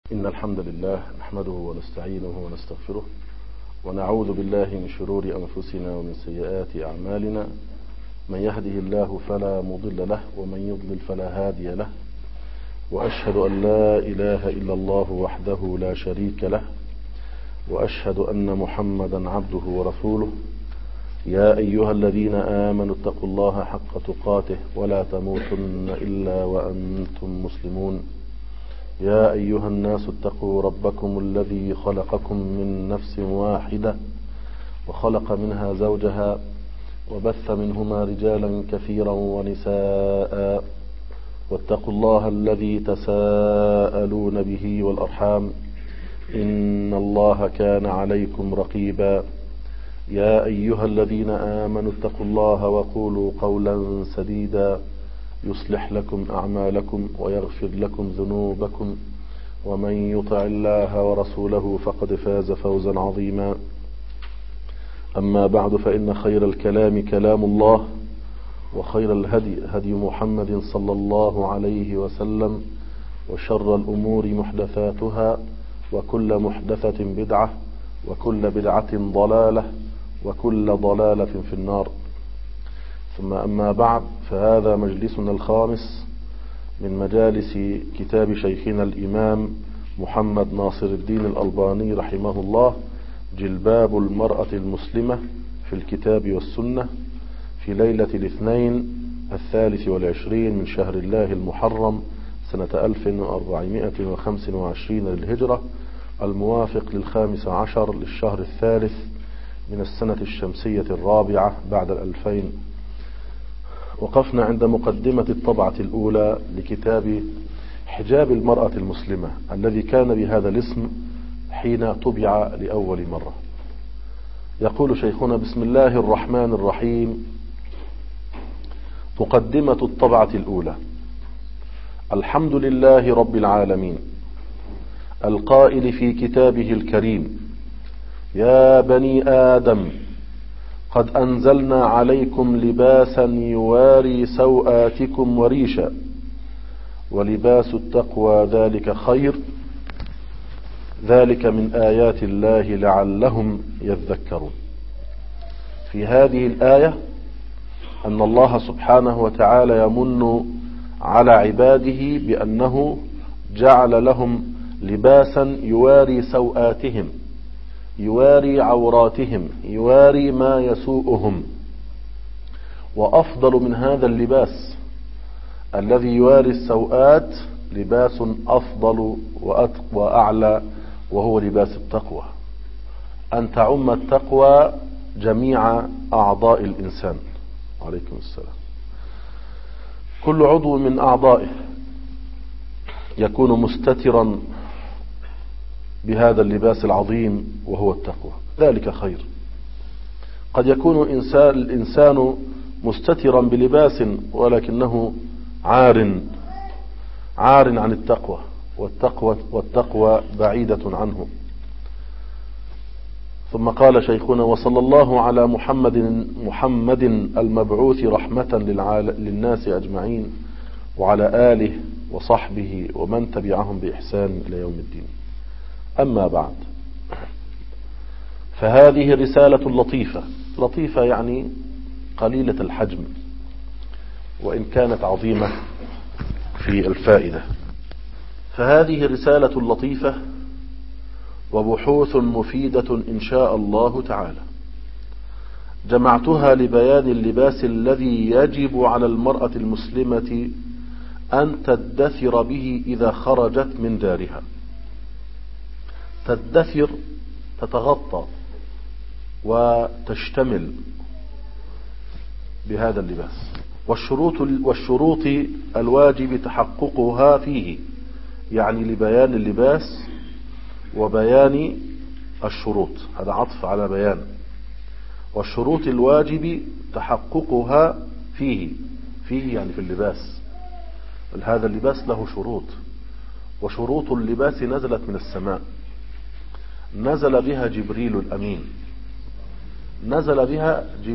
إن الحمد لله نحمده ونستعينه ونستغفره ونعوذ بالله من شرور أنفسنا ومن سيئات أعمالنا. من يهده الله فلا مضل له ومن يضلل فلا هادي له، وأشهد أن لا إله إلا الله وحده لا شريك له، وأشهد أن محمدا عبده ورسوله. يا أيها الذين آمنوا اتقوا الله حق تقاته ولا تموتن إلا وأنتم مسلمون. يا أيها الناس اتقوا ربكم الذي خلقكم من نفس واحدة وخلق منها زوجها وبث منهما رجالا كثيرا ونساء، واتقوا الله الذي تساءلون به والأرحام إن الله كان عليكم رقيبا. يا أيها الذين آمنوا اتقوا الله وقولوا قولا سديدا يصلح لكم أعمالكم ويغفر لكم ذنوبكم، ومن يطع الله ورسوله فقد فاز فوزا عظيما. أما بعد، فإن خير الكلام كلام الله، وخير الهدي هدي محمد صلى الله عليه وسلم، وشر الأمور محدثاتها، وكل محدثة بدعة، وكل بدعة ضلالة، وكل ضلالة في النار. ثم أما بعد، فهذا مجلسنا الخامس من مجالس كتاب شيخنا الإمام محمد ناصر الدين الألباني رحمه الله، جلباب المرأة المسلمة في الكتاب والسنة، في ليلة الاثنين 23 من شهر الله المحرم سنة 1425 للهجرة، الموافق 15 للشهر الثالث من السنة الشمسية الرابعة بعد 2000. وقفنا عند مقدمة الطبعة الأولى لكتاب حجاب المرأة المسلمة الذي كان بهذا الاسم حين طبع لأول مرة. يقول شيخنا: بسم الله الرحمن الرحيم. مقدمة الطبعة الأولى. الحمد لله رب العالمين، القائل في كتابه الكريم: يا بني آدم قد أنزلنا عليكم لباسا يواري سوآتكم وريشا، ولباس التقوى ذلك خير، ذلك من آيات الله لعلهم يذكرون. في هذه الآية أن الله سبحانه وتعالى يمن على عباده بأنه جعل لهم لباسا يواري سوآتهم، يواري عوراتهم، يواري ما يسوءهم. وأفضل من هذا اللباس الذي يواري السوءات لباس أفضل وأعلى، وهو لباس التقوى. أن تعم التقوى جميع أعضاء الإنسان. عليكم السلام. كل عضو من أعضائه يكون مستترا بهذا اللباس العظيم وهو التقوى، ذلك خير. قد يكون الإنسان مستترا بلباس ولكنه عار عن التقوى، والتقوى بعيدة عنه. ثم قال شيخنا: وصلى الله على محمد المبعوث رحمة للناس أجمعين، وعلى آله وصحبه ومن تبعهم بإحسان إلى يوم الدين. أما بعد، فهذه رسالة لطيفة يعني قليلة الحجم، وإن كانت عظيمة في الفائدة. فهذه رسالة لطيفة وبحوث مفيدة إن شاء الله تعالى، جمعتها لبيان اللباس الذي يجب على المرأة المسلمة أن تدثر به إذا خرجت من دارها. تدثر، تتغطى وتشتمل بهذا اللباس. والشروط الواجب تحققها فيه، يعني لبيان اللباس وبيان الشروط، هذا عطف على بيان. والشروط الواجب تحققها فيه يعني في اللباس. هذا اللباس له شروط، وشروط اللباس نزلت من السماء، نزل بها جبريل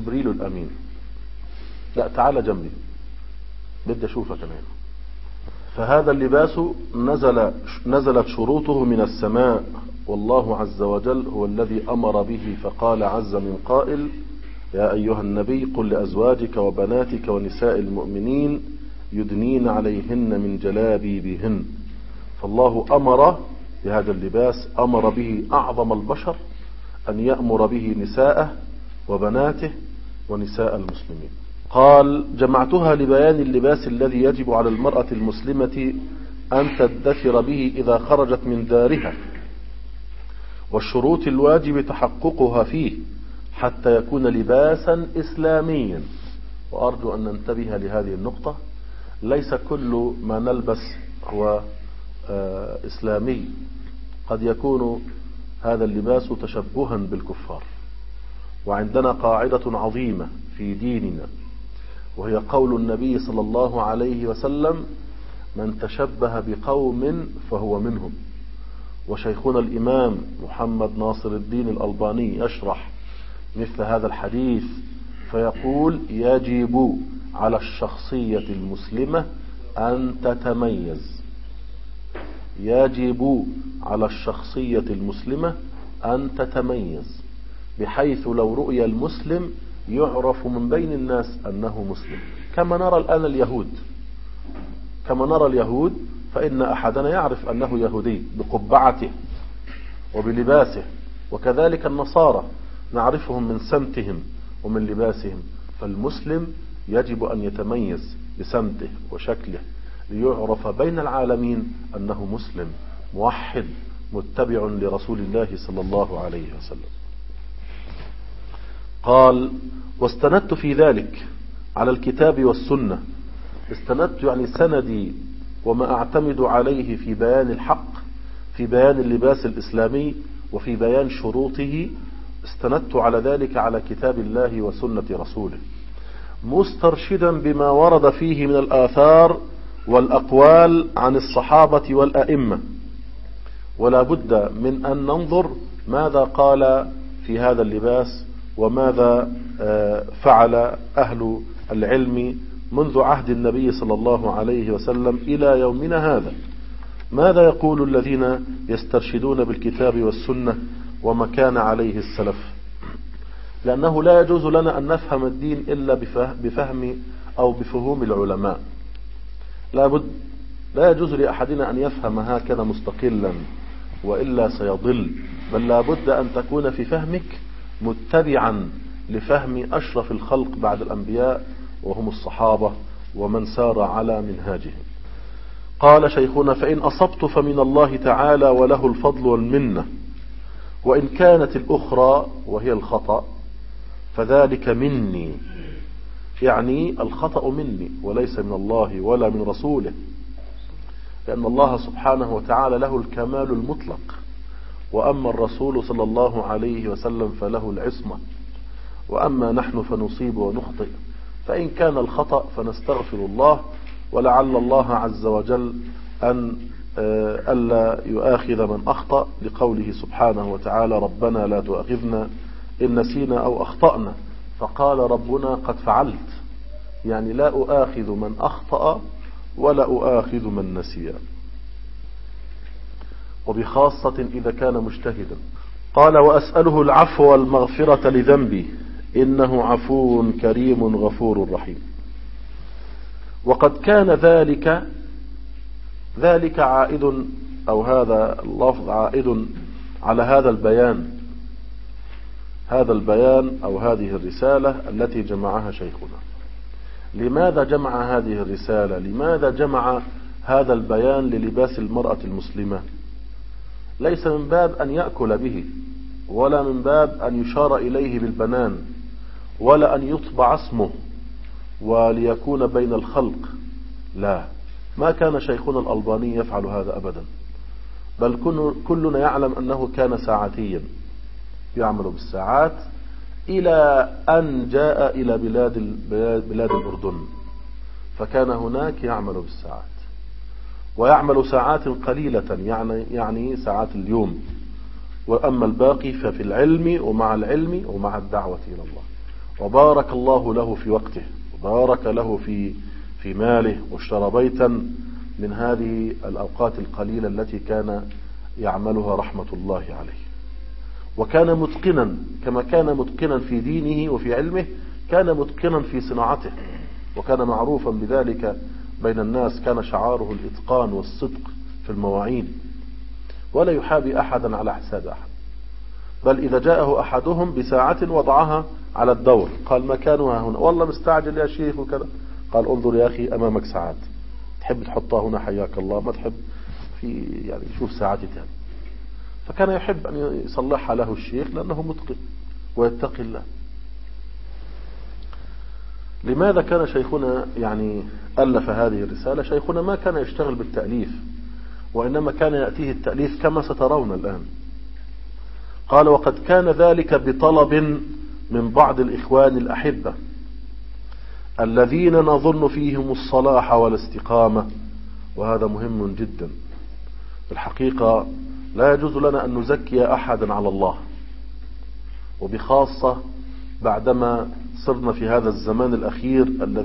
الأمين. لا، تعال جنبي، بدي أشوفك أنا هنا. فهذا اللباس نزلت شروطه من السماء، والله عز وجل هو الذي أمر به، فقال عز من قائل: يا أيها النبي قل لأزواجك وبناتك ونساء المؤمنين يدنين عليهن من جلابيبهن. فالله أمر بهذا اللباس، أمر به أعظم البشر أن يأمر به نساءه وبناته ونساء المسلمين. قال: جمعتها لبيان اللباس الذي يجب على المرأة المسلمة أن تدثر به إذا خرجت من دارها، والشروط الواجب تحققها فيه حتى يكون لباسا إسلاميا. وأرجو أن ننتبه لهذه النقطة، ليس كل ما نلبس هو إسلامي، قد يكون هذا اللباس تشبها بالكفار. وعندنا قاعدة عظيمة في ديننا، وهي قول النبي صلى الله عليه وسلم: من تشبه بقوم فهو منهم. وشيخنا الإمام محمد ناصر الدين الألباني يشرح مثل هذا الحديث فيقول: يجب على الشخصية المسلمة أن تتميز. يجب على الشخصية المسلمة أن تتميز، بحيث لو رؤي المسلم يعرف من بين الناس أنه مسلم، كما نرى الآن اليهود. كما نرى اليهود، فإن أحدنا يعرف أنه يهودي بقبعته وبلباسه، وكذلك النصارى نعرفهم من سمتهم ومن لباسهم. فالمسلم يجب أن يتميز بسمته وشكله ليعرف بين العالمين أنه مسلم موحد متبع لرسول الله صلى الله عليه وسلم. قال: واستندت في ذلك على الكتاب والسنة. استندت يعني سندي وما أعتمد عليه في بيان الحق، في بيان اللباس الإسلامي وفي بيان شروطه، استندت على ذلك على كتاب الله وسنة رسوله، مسترشدا بما ورد فيه من الآثار والأقوال عن الصحابة والأئمة. ولا بد من أن ننظر ماذا قال في هذا اللباس، وماذا فعل أهل العلم منذ عهد النبي صلى الله عليه وسلم إلى يومنا هذا. ماذا يقول الذين يسترشدون بالكتاب والسنة وما كان عليه السلف؟ لأنه لا يجوز لنا أن نفهم الدين إلا بفهم أو بفهوم العلماء. لا يجوز لأحدنا أن يفهم هكذا مستقلا، وإلا سيضل، بل لا بد أن تكون في فهمك متبعا لفهم أشرف الخلق بعد الأنبياء، وهم الصحابة ومن سار على منهاجهم. قال شيخنا: فإن أصبت فمن الله تعالى وله الفضل والمنة، وإن كانت الأخرى وهي الخطأ فذلك مني، يعني الخطأ مني وليس من الله ولا من رسوله، لأن الله سبحانه وتعالى له الكمال المطلق، وأما الرسول صلى الله عليه وسلم فله العصمة، وأما نحن فنصيب ونخطئ. فإن كان الخطأ فنستغفر الله، ولعل الله عز وجل ألا يؤاخذ من أخطأ، لقوله سبحانه وتعالى: ربنا لا تؤاخذنا إن نسينا أو أخطأنا. فقال ربنا: قد فعلت، يعني لا أؤاخذ من أخطأ ولا أؤاخذ من نسي، وبخاصة إذا كان مجتهدا. قال: وأسأله العفو والمغفرة لذنبي إنه عفو كريم غفور رحيم. وقد كان ذلك عائد، أو هذا اللفظ عائد على هذا البيان أو هذه الرسالة التي جمعها شيخنا. لماذا جمع هذه الرسالة؟ لماذا جمع هذا البيان للباس المرأة المسلمة؟ ليس من باب أن يأكل به، ولا من باب أن يشار إليه بالبنان، ولا أن يطبع اسمه وليكون بين الخلق. لا، ما كان شيخنا الألباني يفعل هذا أبدا، بل كلنا يعلم أنه كان ساعتيا يعمل بالساعات، إلى أن جاء إلى بلاد الأردن، فكان هناك يعمل بالساعات، ويعمل ساعات قليلة، يعني ساعات اليوم، وأما الباقي ففي العلم ومع العلم ومع الدعوة إلى الله. وبارك الله له في وقته، وبارك له في ماله، واشترى بيتا من هذه الأوقات القليلة التي كان يعملها رحمة الله عليه. وكان متقنا، كما كان متقنا في دينه وفي علمه كان متقنا في صناعته، وكان معروفا بذلك بين الناس. كان شعاره الإتقان والصدق في المواعيد، ولا يحابي أحدا على حساب أحد، بل إذا جاءه أحدهم بساعة وضعها على الدور، قال مكانها هنا، والله مستعجل يا شيخ وكذا، قال انظر يا أخي أمامك ساعات، تحب تحطها هنا حياك الله، ما تحب في يعني شوف ساعتي تاني. فكان يحب أن يصلحها له الشيخ لأنه متقن ويتقي الله. لماذا كان شيخنا يعني ألف هذه الرسالة؟ شيخنا ما كان يشتغل بالتأليف، وإنما كان يأتيه التأليف كما سترون الآن. قال وقد كان ذلك بطلب من بعض الإخوان الأحبة الذين نظن فيهم الصلاح والاستقامة، وهذا مهم جدا. الحقيقة لا يجوز لنا أن نزكي أحدا على الله، وبخاصة بعدما صرنا في هذا الزمان الأخير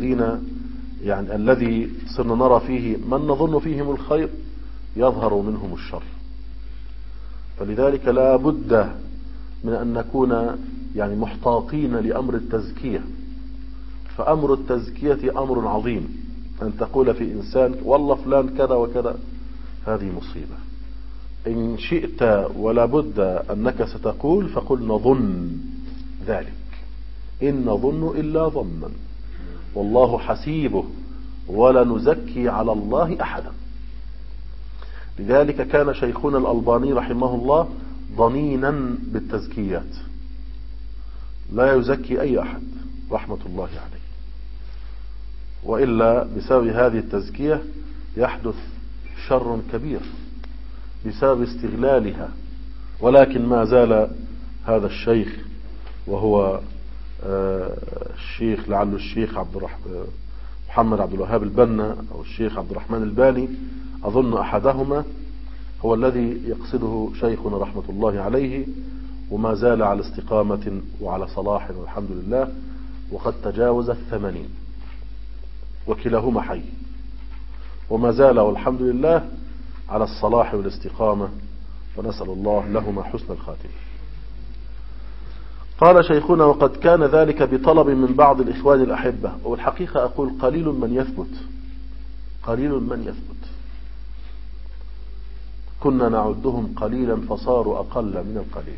الذي صرنا نرى فيه من نظن فيهم الخير يظهر منهم الشر. فلذلك لا بد من أن نكون محتاطين لأمر التزكية. فأمر التزكية أمر عظيم، أن تقول في إنسان والله فلان كذا وكذا، هذه مصيبة. إن شئت ولا بد أنك ستقول فقل نظن ذلك، إن نظن إلا ظنا والله حسيبه ولا نزكي على الله أحدا. لذلك كان شيخنا الألباني رحمه الله ضنينا بالتزكيات، لا يزكي أي أحد رحمة الله عليه، وإلا بسبب هذه التزكية يحدث شر كبير بسبب استغلالها. ولكن ما زال هذا الشيخ، وهو الشيخ لعله الشيخ محمد عبد الوهاب البنا أو الشيخ عبد الرحمن الباني، أظن أحدهما هو الذي يقصده شيخنا رحمة الله عليه، وما زال على استقامة وعلى صلاح والحمد لله، وقد تجاوز 80، وكلاهما حي، وما زال والحمد لله على الصلاح والاستقامة، ونسأل الله لهما حسن الخاتمة. قال شيخنا وقد كان ذلك بطلب من بعض الإخوان الأحبة، والحقيقة أقول قليل من يثبت، قليل من يثبت، كنا نعدهم قليلا فصاروا أقل من القليل.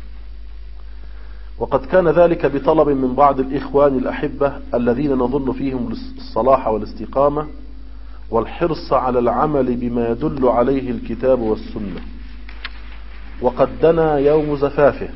وقد كان ذلك بطلب من بعض الإخوان الأحبة الذين نظن فيهم الصلاح والاستقامة والحرص على العمل بما يدل عليه الكتاب والسنة. وقد دنا يوم زفافه،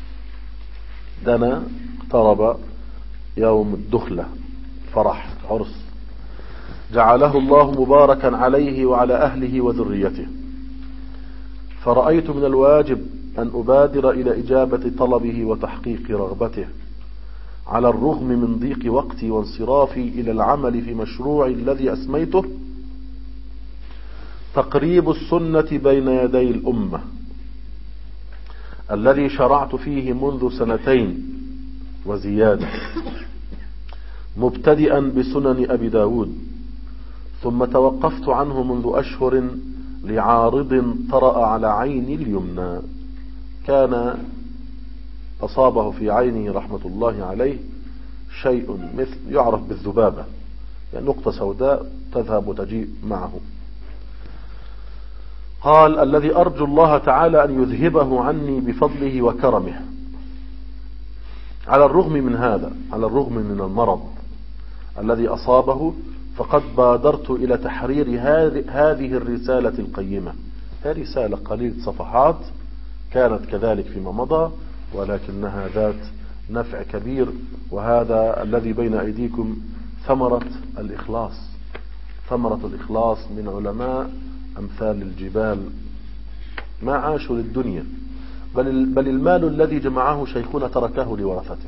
دنا اقترب يوم الدخلة، فرح عرس، جعله الله مباركا عليه وعلى أهله وذريته. فرأيت من الواجب أن أبادر إلى إجابة طلبه وتحقيق رغبته، على الرغم من ضيق وقتي وانصرافي إلى العمل في مشروع الذي أسميته تقريب السنة بين يدي الأمة، الذي شرعت فيه منذ 2 وزيادة، مبتدئا بسنن أبي داود، ثم توقفت عنه منذ أشهر لعارض طرأ على عيني اليمنى. كان أصابه في عينه رحمة الله عليه شيء مثل يعرف بالذبابة، يعني نقطة سوداء تذهب وتجيء معه. قال الذي أرجو الله تعالى أن يذهبه عني بفضله وكرمه. على الرغم من هذا، على الرغم من المرض الذي أصابه، فقد بادرت إلى تحرير هذه الرسالة القيمة. هذه رسالة قليلة صفحات كانت كذلك فيما مضى، ولكنها ذات نفع كبير. وهذا الذي بين أيديكم ثمرة الإخلاص، ثمرة الإخلاص من علماء أمثال الجبال ما عاشوا للدنيا، بل المال الذي جمعه شيخنا تركه لورثته،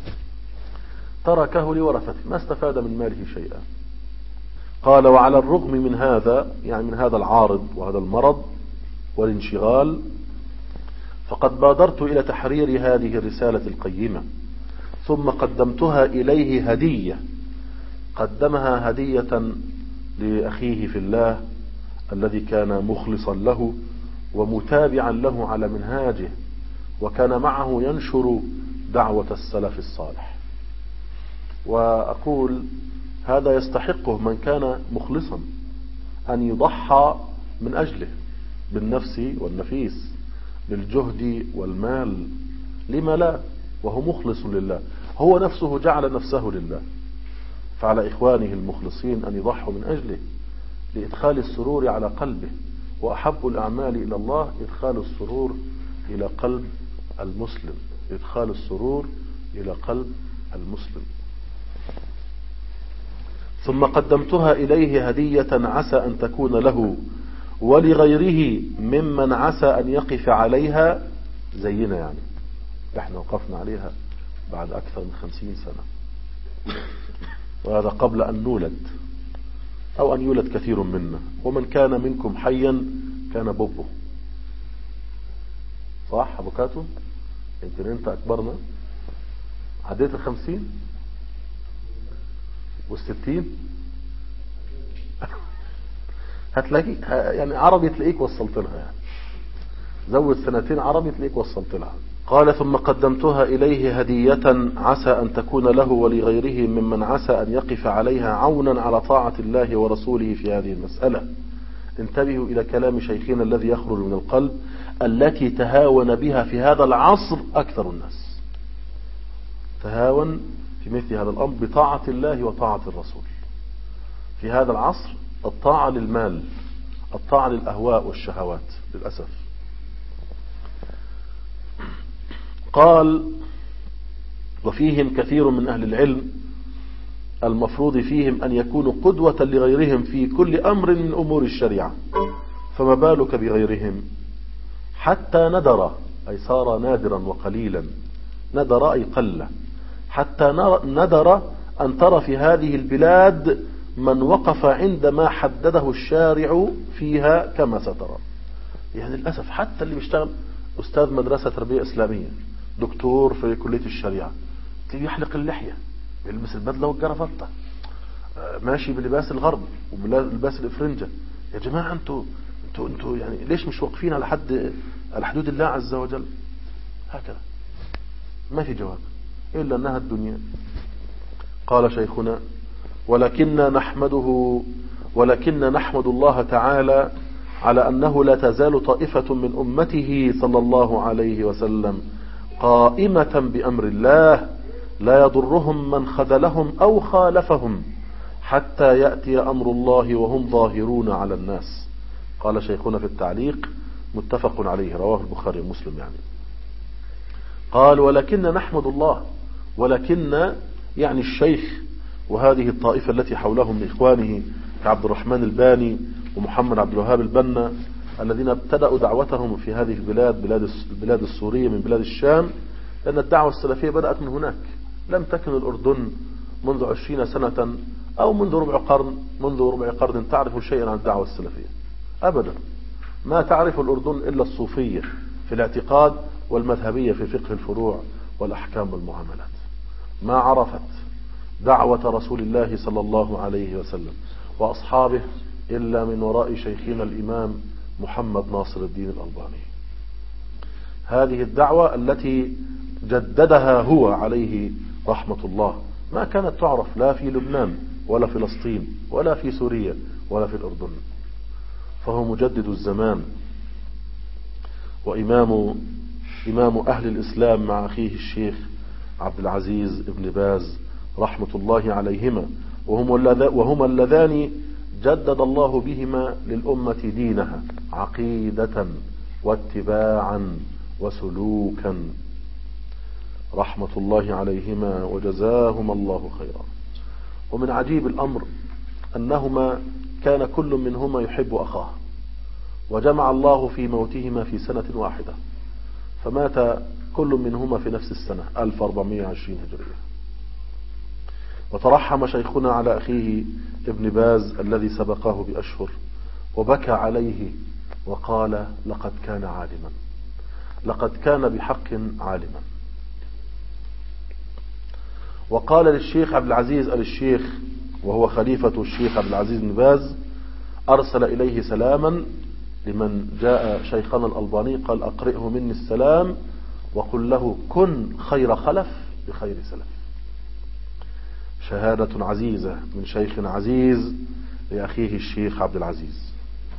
تركه لورثته، ما استفاد من ماله شيئا. قال وعلى الرغم من هذا، يعني من هذا العارض وهذا المرض والانشغال، فقد بادرت إلى تحرير هذه الرسالة القيمة، ثم قدمتها إليه هدية، قدمها هدية لأخيه في الله الذي كان مخلصا له ومتابعا له على منهاجه، وكان معه ينشر دعوة السلف الصالح. وأقول هذا يستحقه من كان مخلصا أن يضحى من أجله بالنفس والنفيس، بالجهد والمال، لما لا، وهو مخلص لله، هو نفسه جعل نفسه لله. فعلى إخوانه المخلصين أن يضحوا من أجله لإدخال السرور على قلبه، وأحب الأعمال إلى الله إدخال السرور إلى قلب المسلم، إدخال السرور إلى قلب المسلم. ثم قدمتها إليه هدية عسى أن تكون له ولغيره ممن عسى أن يقف عليها زينا، يعني احنا وقفنا عليها بعد أكثر من 50 سنة، وهذا قبل أن نولد أو أن يولد كثير منا. ومن كان منكم حيا كان بوبه، صح أبو كاتو؟ يمكن أنت أكبرنا، عديت 50 و60 هتلاقي يعني عربي تلاقيك وصلت لها، يعني زود 2 عربي تلاقيك وصلت لها. قال ثم قدمتها إليه هدية عسى أن تكون له ولغيره ممن عسى أن يقف عليها عونا على طاعة الله ورسوله في هذه المسألة. انتبهوا إلى كلام شيخنا الذي يخرج من القلب، التي تهاون بها في هذا العصر أكثر الناس، تهاون في مثل هذا الأمر بطاعة الله وطاعة الرسول. في هذا العصر الطاعة للمال، الطاعة للأهواء والشهوات للأسف. قال وفيهم كثير من أهل العلم المفروض فيهم أن يكونوا قدوة لغيرهم في كل أمر من أمور الشريعة، فما بالك بغيرهم؟ حتى ندر، أي صار نادرا وقليلا، ندر أي قل، حتى ندر أن ترى في هذه البلاد من وقف عندما حدده الشارع فيها كما سترى. يعني للأسف حتى اللي بيشتغل أستاذ مدرسة تربية إسلامية، دكتور في كلية الشريعة، تلاقيه يحلق اللحية، يلبس البدلة والجرافطة، ماشي بلباس الغرب وبلباس الإفرنجة. يا جماعة انتوا يعني ليش مش واقفين على حدود الله عز وجل؟ هكذا ما في جواب إلا أنها الدنيا. قال شيخنا ولكن نحمد الله تعالى على أنه لا تزال طائفة من أمته صلى الله عليه وسلم قائمة بأمر الله لا يضرهم من خذلهم أو خالفهم حتى يأتي أمر الله وهم ظاهرون على الناس. قال شيخنا في التعليق متفق عليه، رواه البخاري ومسلم. يعني قال ولكن نحمد الله، ولكن يعني الشيخ وهذه الطائفة التي حولهم من إخوانه كعبد الرحمن الباني ومحمد عبد الوهاب البنا الذين ابتدأوا دعوتهم في هذه البلاد السورية من بلاد الشام، لأن الدعوة السلفية بدأت من هناك، لم تكن الأردن منذ 20 سنة أو منذ ربع قرن تعرف شيئا عن الدعوة السلفية أبدا. ما تعرف الأردن إلا الصوفية في الاعتقاد والمذهبية في فقه الفروع والأحكام والمعاملات، ما عرفت دعوة رسول الله صلى الله عليه وسلم وأصحابه إلا من وراء شيخنا الإمام محمد ناصر الدين الألباني. هذه الدعوة التي جددها هو عليه رحمة الله ما كانت تعرف لا في لبنان ولا فلسطين ولا في سوريا ولا في الأردن، فهو مجدد الزمان وإمام أهل الإسلام مع أخيه الشيخ عبد العزيز ابن باز رحمة الله عليهما، وهما اللذان جدد الله بهما للأمة دينها عقيدة واتباعا وسلوكا، رحمة الله عليهما وجزاهما الله خيرا. ومن عجيب الأمر أنهما كان كل منهما يحب أخاه، وجمع الله في موتهما في سنة واحدة، فمات كل منهما في نفس السنة 1420 هجرية. وترحم شيخنا على أخيه ابن باز الذي سبقاه بأشهر وبكى عليه وقال لقد كان عالما، لقد كان بحق عالما. وقال للشيخ عبد العزيز الشيخ وهو خليفة الشيخ عبد العزيز بن باز أرسل إليه سلاما لمن جاء شيخنا الألباني، قال أقرئه مني السلام وقل له كن خير خلف بخير سلف. شهادة عزيزة من شيخ عزيز لأخيه الشيخ عبد العزيز.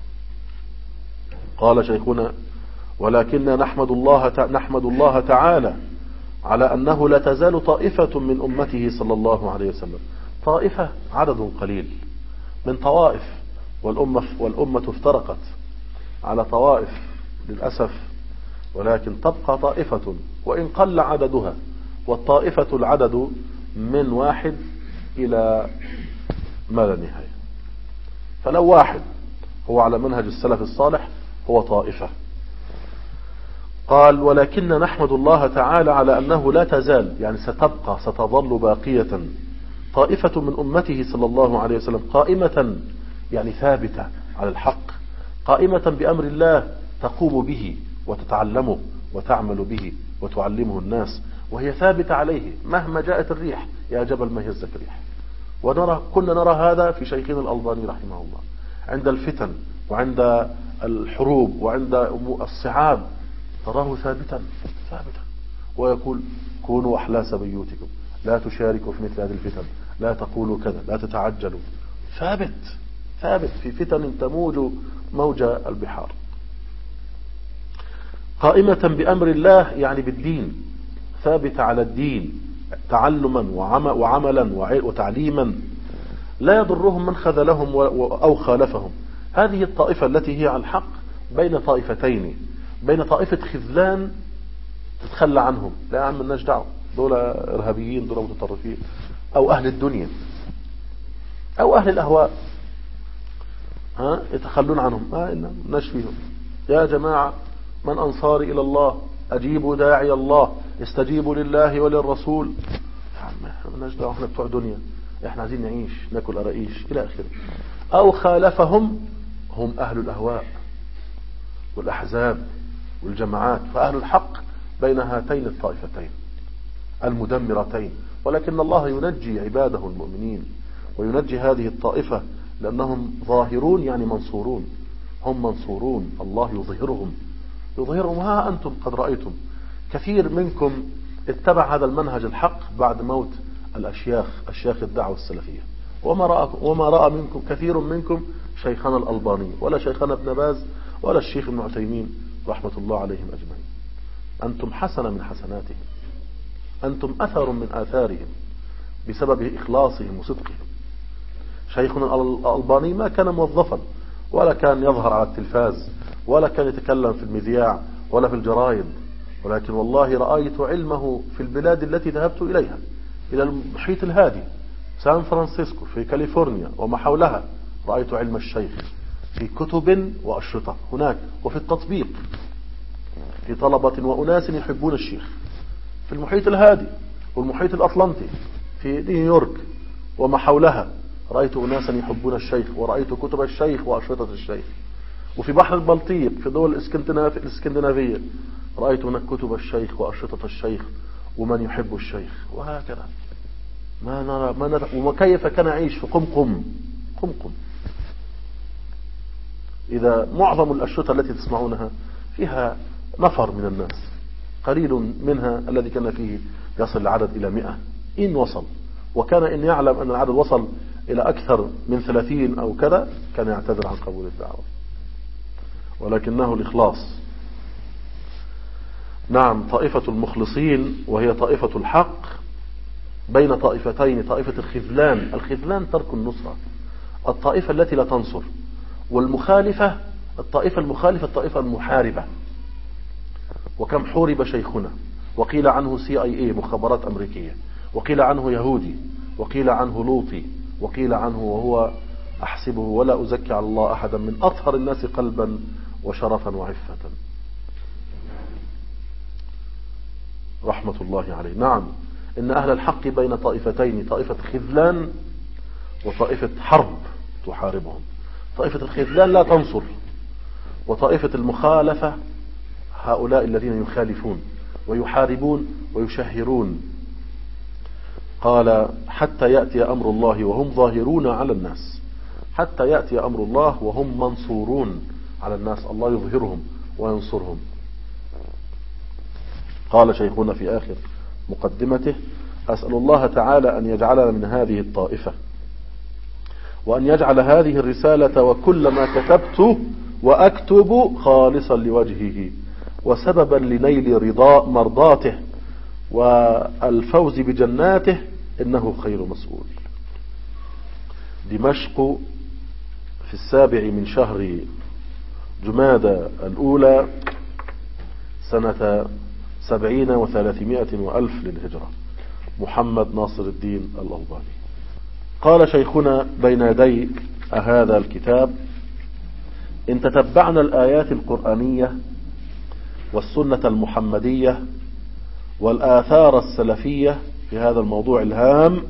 قال شيخنا: ولكننا نحمد الله تعالى على أنه لا تزال طائفة من أمته صلى الله عليه وسلم، طائفة عدد قليل من طوائف، والأمة افترقت على طوائف للأسف، ولكن تبقى طائفة وإن قل عددها، والطائفة العدد من 1 إلى ما لا نهاية. فلو واحد هو على منهج السلف الصالح هو طائفة. قال: ولكن نحمد الله تعالى على أنه لا تزال، يعني ستبقى، ستظل باقية طائفة من أمته صلى الله عليه وسلم قائمة، يعني ثابتة على الحق، قائمة بأمر الله، تقوم به وتتعلمه وتعمل به وتعلمه الناس، وهي ثابتة عليه مهما جاءت الريح. يا جبل ما هزك الريح. كنا نرى هذا في شيخنا الألباني رحمه الله، عند الفتن وعند الحروب وعند الصعاب تراه ثابتا ويقول: كونوا أحلاس بيوتكم، لا تشاركوا في مثل هذه الفتن، لا تقولوا كذا، لا تتعجلوا. ثابت في فتن تموج موج البحار. قائمة بأمر الله، يعني بالدين، ثابتة على الدين تعلما وعملا وتعليما، لا يضرهم من خذلهم أو خالفهم. هذه الطائفة التي هي على الحق بين طائفتين، بين طائفة خذلان تتخلى عنهم، لا يا عم الناس دعوة، دول إرهابيين، دول متطرفين، أو أهل الدنيا أو أهل الأهواء، يتخلون عنهم، نشفيهم. يا جماعة من أنصاري إلى الله؟ أجيبوا داعي الله، استجيبوا لله وللرسول. مالناش دعوة، احنا بتوع دنيا، احنا عايزين نعيش ناكل قراقيش إلى آخره. أو خالفهم هم أهل الأهواء والأحزاب والجماعات. فأهل الحق بين هاتين الطائفتين المدمرتين، ولكن الله ينجي عباده المؤمنين وينجي هذه الطائفة، لأنهم ظاهرون، يعني منصورون، هم منصورون، الله يظهرهم. ها أنتم قد رأيتم كثير منكم اتبع هذا المنهج الحق بعد موت أشياخ الدعوة السلفية، وما رأى منكم كثير منكم شيخنا الألباني ولا شيخنا ابن باز ولا الشيخ ابن عثيمين رحمة الله عليهم أجمعين. أنتم حسنة من حسناتهم، أنتم أثر من آثارهم بسبب إخلاصهم وصدقهم. شيخنا الألباني ما كان موظفا، ولا كان يظهر على التلفاز، ولا كان يتكلم في المذياع ولا في الجرائد، ولكن والله رأيت علمه في البلاد التي ذهبت إليها، إلى المحيط الهادي، سان فرانسيسكو في كاليفورنيا وما حولها. رأيت علم الشيخ في كتب وأشرطة هناك، وفي التطبيق في طلبة وأناس يحبون الشيخ في المحيط الهادي والمحيط الأطلنطي في نيويورك وما حولها. رأيت أناسا يحبون الشيخ، ورأيت كتب الشيخ وأشرطة الشيخ. وفي بحر البلطيق في دول الاسكندنافية رأيت هناك كتب الشيخ وأشرطة الشيخ ومن يحب الشيخ، وهكذا. ما نرى وكيف كان يعيش في قمقم. إذا معظم الأشرطة التي تسمعونها فيها نفر من الناس، قليل منها الذي كان فيه يصل العدد إلى 100 إن وصل، وكان إن يعلم أن العدد وصل إلى أكثر من 30 أو كذا كان يعتذر عن قبول الدعوة، ولكنه الإخلاص. نعم، طائفة المخلصين وهي طائفة الحق بين طائفتين، طائفة الخذلان ترك النصرة، الطائفة التي لا تنصر، والمخالفة الطائفة المحاربة. وكم حورب شيخنا، وقيل عنه CIA مخابرات أمريكية، وقيل عنه يهودي، وقيل عنه لوطي، وقيل عنه وهو أحسبه ولا أزكي على الله أحدا من أطهر الناس قلبا وشرفا وعفة، رحمة الله عليه. نعم، إن أهل الحق بين طائفتين، طائفة خذلان وطائفة حرب تحاربهم. طائفة الخذلان لا تنصر، وطائفة المخالفة هؤلاء الذين يخالفون ويحاربون ويشهرون. قال: حتى يأتي أمر الله وهم ظاهرون على الناس. حتى يأتي أمر الله وهم منصورون على الناس، الله يظهرهم وينصرهم. قال شيخنا في آخر مقدمته: أسأل الله تعالى أن يجعلنا من هذه الطائفة، وأن يجعل هذه الرسالة وكل ما كتبت وأكتب خالصا لوجهه وسببا لنيل مرضاته والفوز بجناته، إنه خير مسؤول. دمشق في 7 من شهر جمادى الأولى سنة 70 و300 وألف للهجرة. محمد ناصر الدين الألباني. قال شيخنا بين يدي هذا الكتاب: إن تتبعنا الآيات القرآنية والسنة المحمدية والآثار السلفية في هذا الموضوع الهام،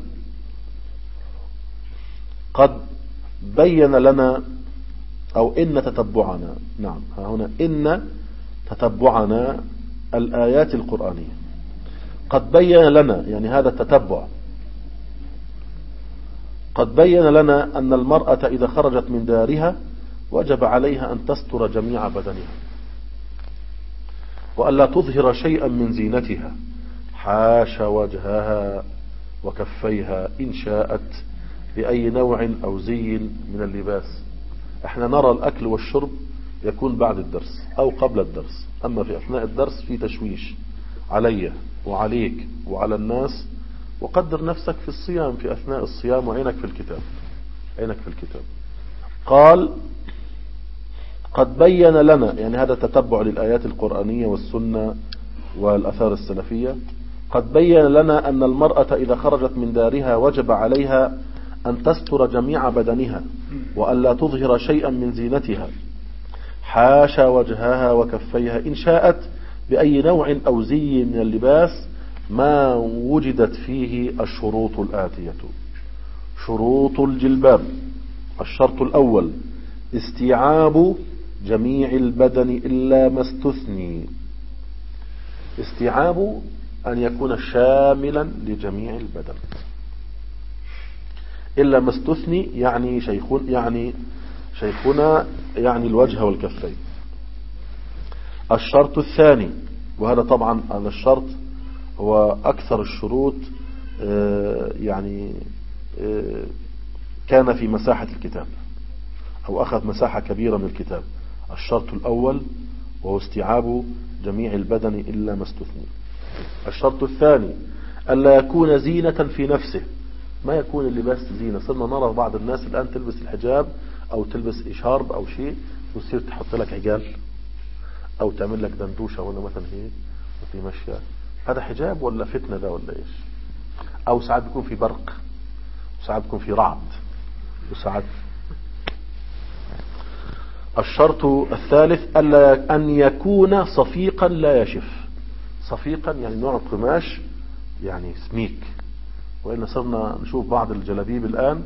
قد بين لنا، أو إن تتبعنا، نعم هنا إن تتبعنا الآيات القرآنية قد بين لنا، يعني هذا التتبع قد بين لنا أن المرأة إذا خرجت من دارها وجب عليها أن تستر جميع بدنها، وألا تظهر شيئا من زينتها، حاشا وجهها وكفيها إن شاءت بأي نوع أو زي من اللباس. احنا نرى الأكل والشرب يكون بعد الدرس أو قبل الدرس، أما في أثناء الدرس في تشويش علي وعليك وعلى الناس. وقدر نفسك في الصيام، في أثناء الصيام، وعينك في الكتاب، عينك في الكتاب. قال: قد بين لنا، يعني هذا تتبع للآيات القرآنية والسنة والأثار السلفية، قد بين لنا أن المرأة إذا خرجت من دارها وجب عليها أن تستر جميع بدنها وألا تظهر شيئا من زينتها، حاشا وجهها وكفيها إن شاءت بأي نوع أو زي من اللباس، ما وجدت فيه الشروط الآتية. شروط الجلباب: الشرط الأول استيعاب جميع البدن إلا ما استثني. استيعاب أن يكون شاملا لجميع البدن، إلا ما استثني يعني شيخنا يعني الوجه والكفين. الشرط الثاني، وهذا طبعا هذا الشرط هو أكثر الشروط، كان في مساحة الكتاب أو أخذ مساحة كبيرة من الكتاب. الشرط الأول وهو استيعاب جميع البدن إلا ما استثني. الشرط الثاني ألا يكون زينة في نفسه، ما يكون اللباس زينة. صرنا نرى بعض الناس الآن تلبس الحجاب أو تلبس إشارب أو شيء وتصير تحط لك عجال أو تعمل لك دندوشة ولا مثلا هيك وفي مشية. هذا حجاب ولا فتنة ده ولا إيش؟ أو ساعات بيكون في برق وساعات بيكون في رعد وساعات. الشرط الثالث ألا أن يكون صفيقا لا يشف. صفيقا يعني نوع القماش يعني سميك، وإلا صرنا نشوف بعض الجلابيب الآن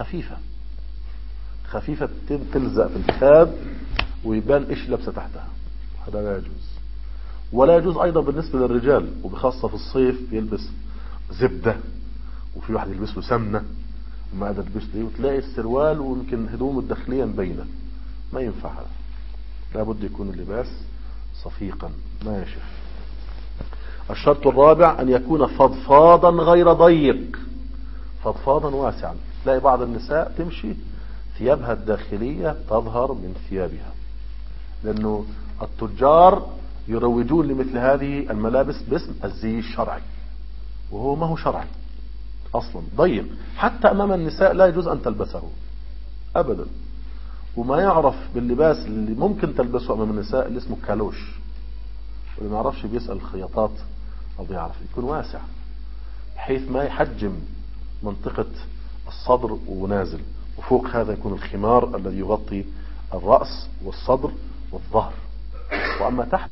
خفيفة تلزق في الكتاب ويبان إيش لبسة تحتها. هذا لا يجوز. ولا يجوز أيضا بالنسبة للرجال، وبخاصة في الصيف بيلبس زبدة وفي واحد يلبس له سمنة وما قادر يلبس له، وتلاقي السروال ويمكن هدومه الداخلية مبينة. ما ينفع هذا، لابد يكون اللباس صفيقا ما يشف. الشرط الرابع أن يكون فضفاضا غير ضيق، فضفاضا واسعا. تلاقي بعض النساء تمشي ثيابها الداخلية تظهر من ثيابها، لأنه التجار يروجون لمثل هذه الملابس باسم الزي الشرعي، وهو ما هو شرعي أصلا، ضيق حتى أمام النساء لا يجوز أن تلبسه أبدا. وما يعرف باللباس اللي ممكن تلبسه أمام النساء اللي اسمه كالوش، واللي ما يعرفش بيسأل الخياطات أو بيعرف، يكون واسع بحيث ما يحجم منطقة الصدر ونازل، وفوق هذا يكون الخمار الذي يغطي الرأس والصدر والظهر. وأما تحت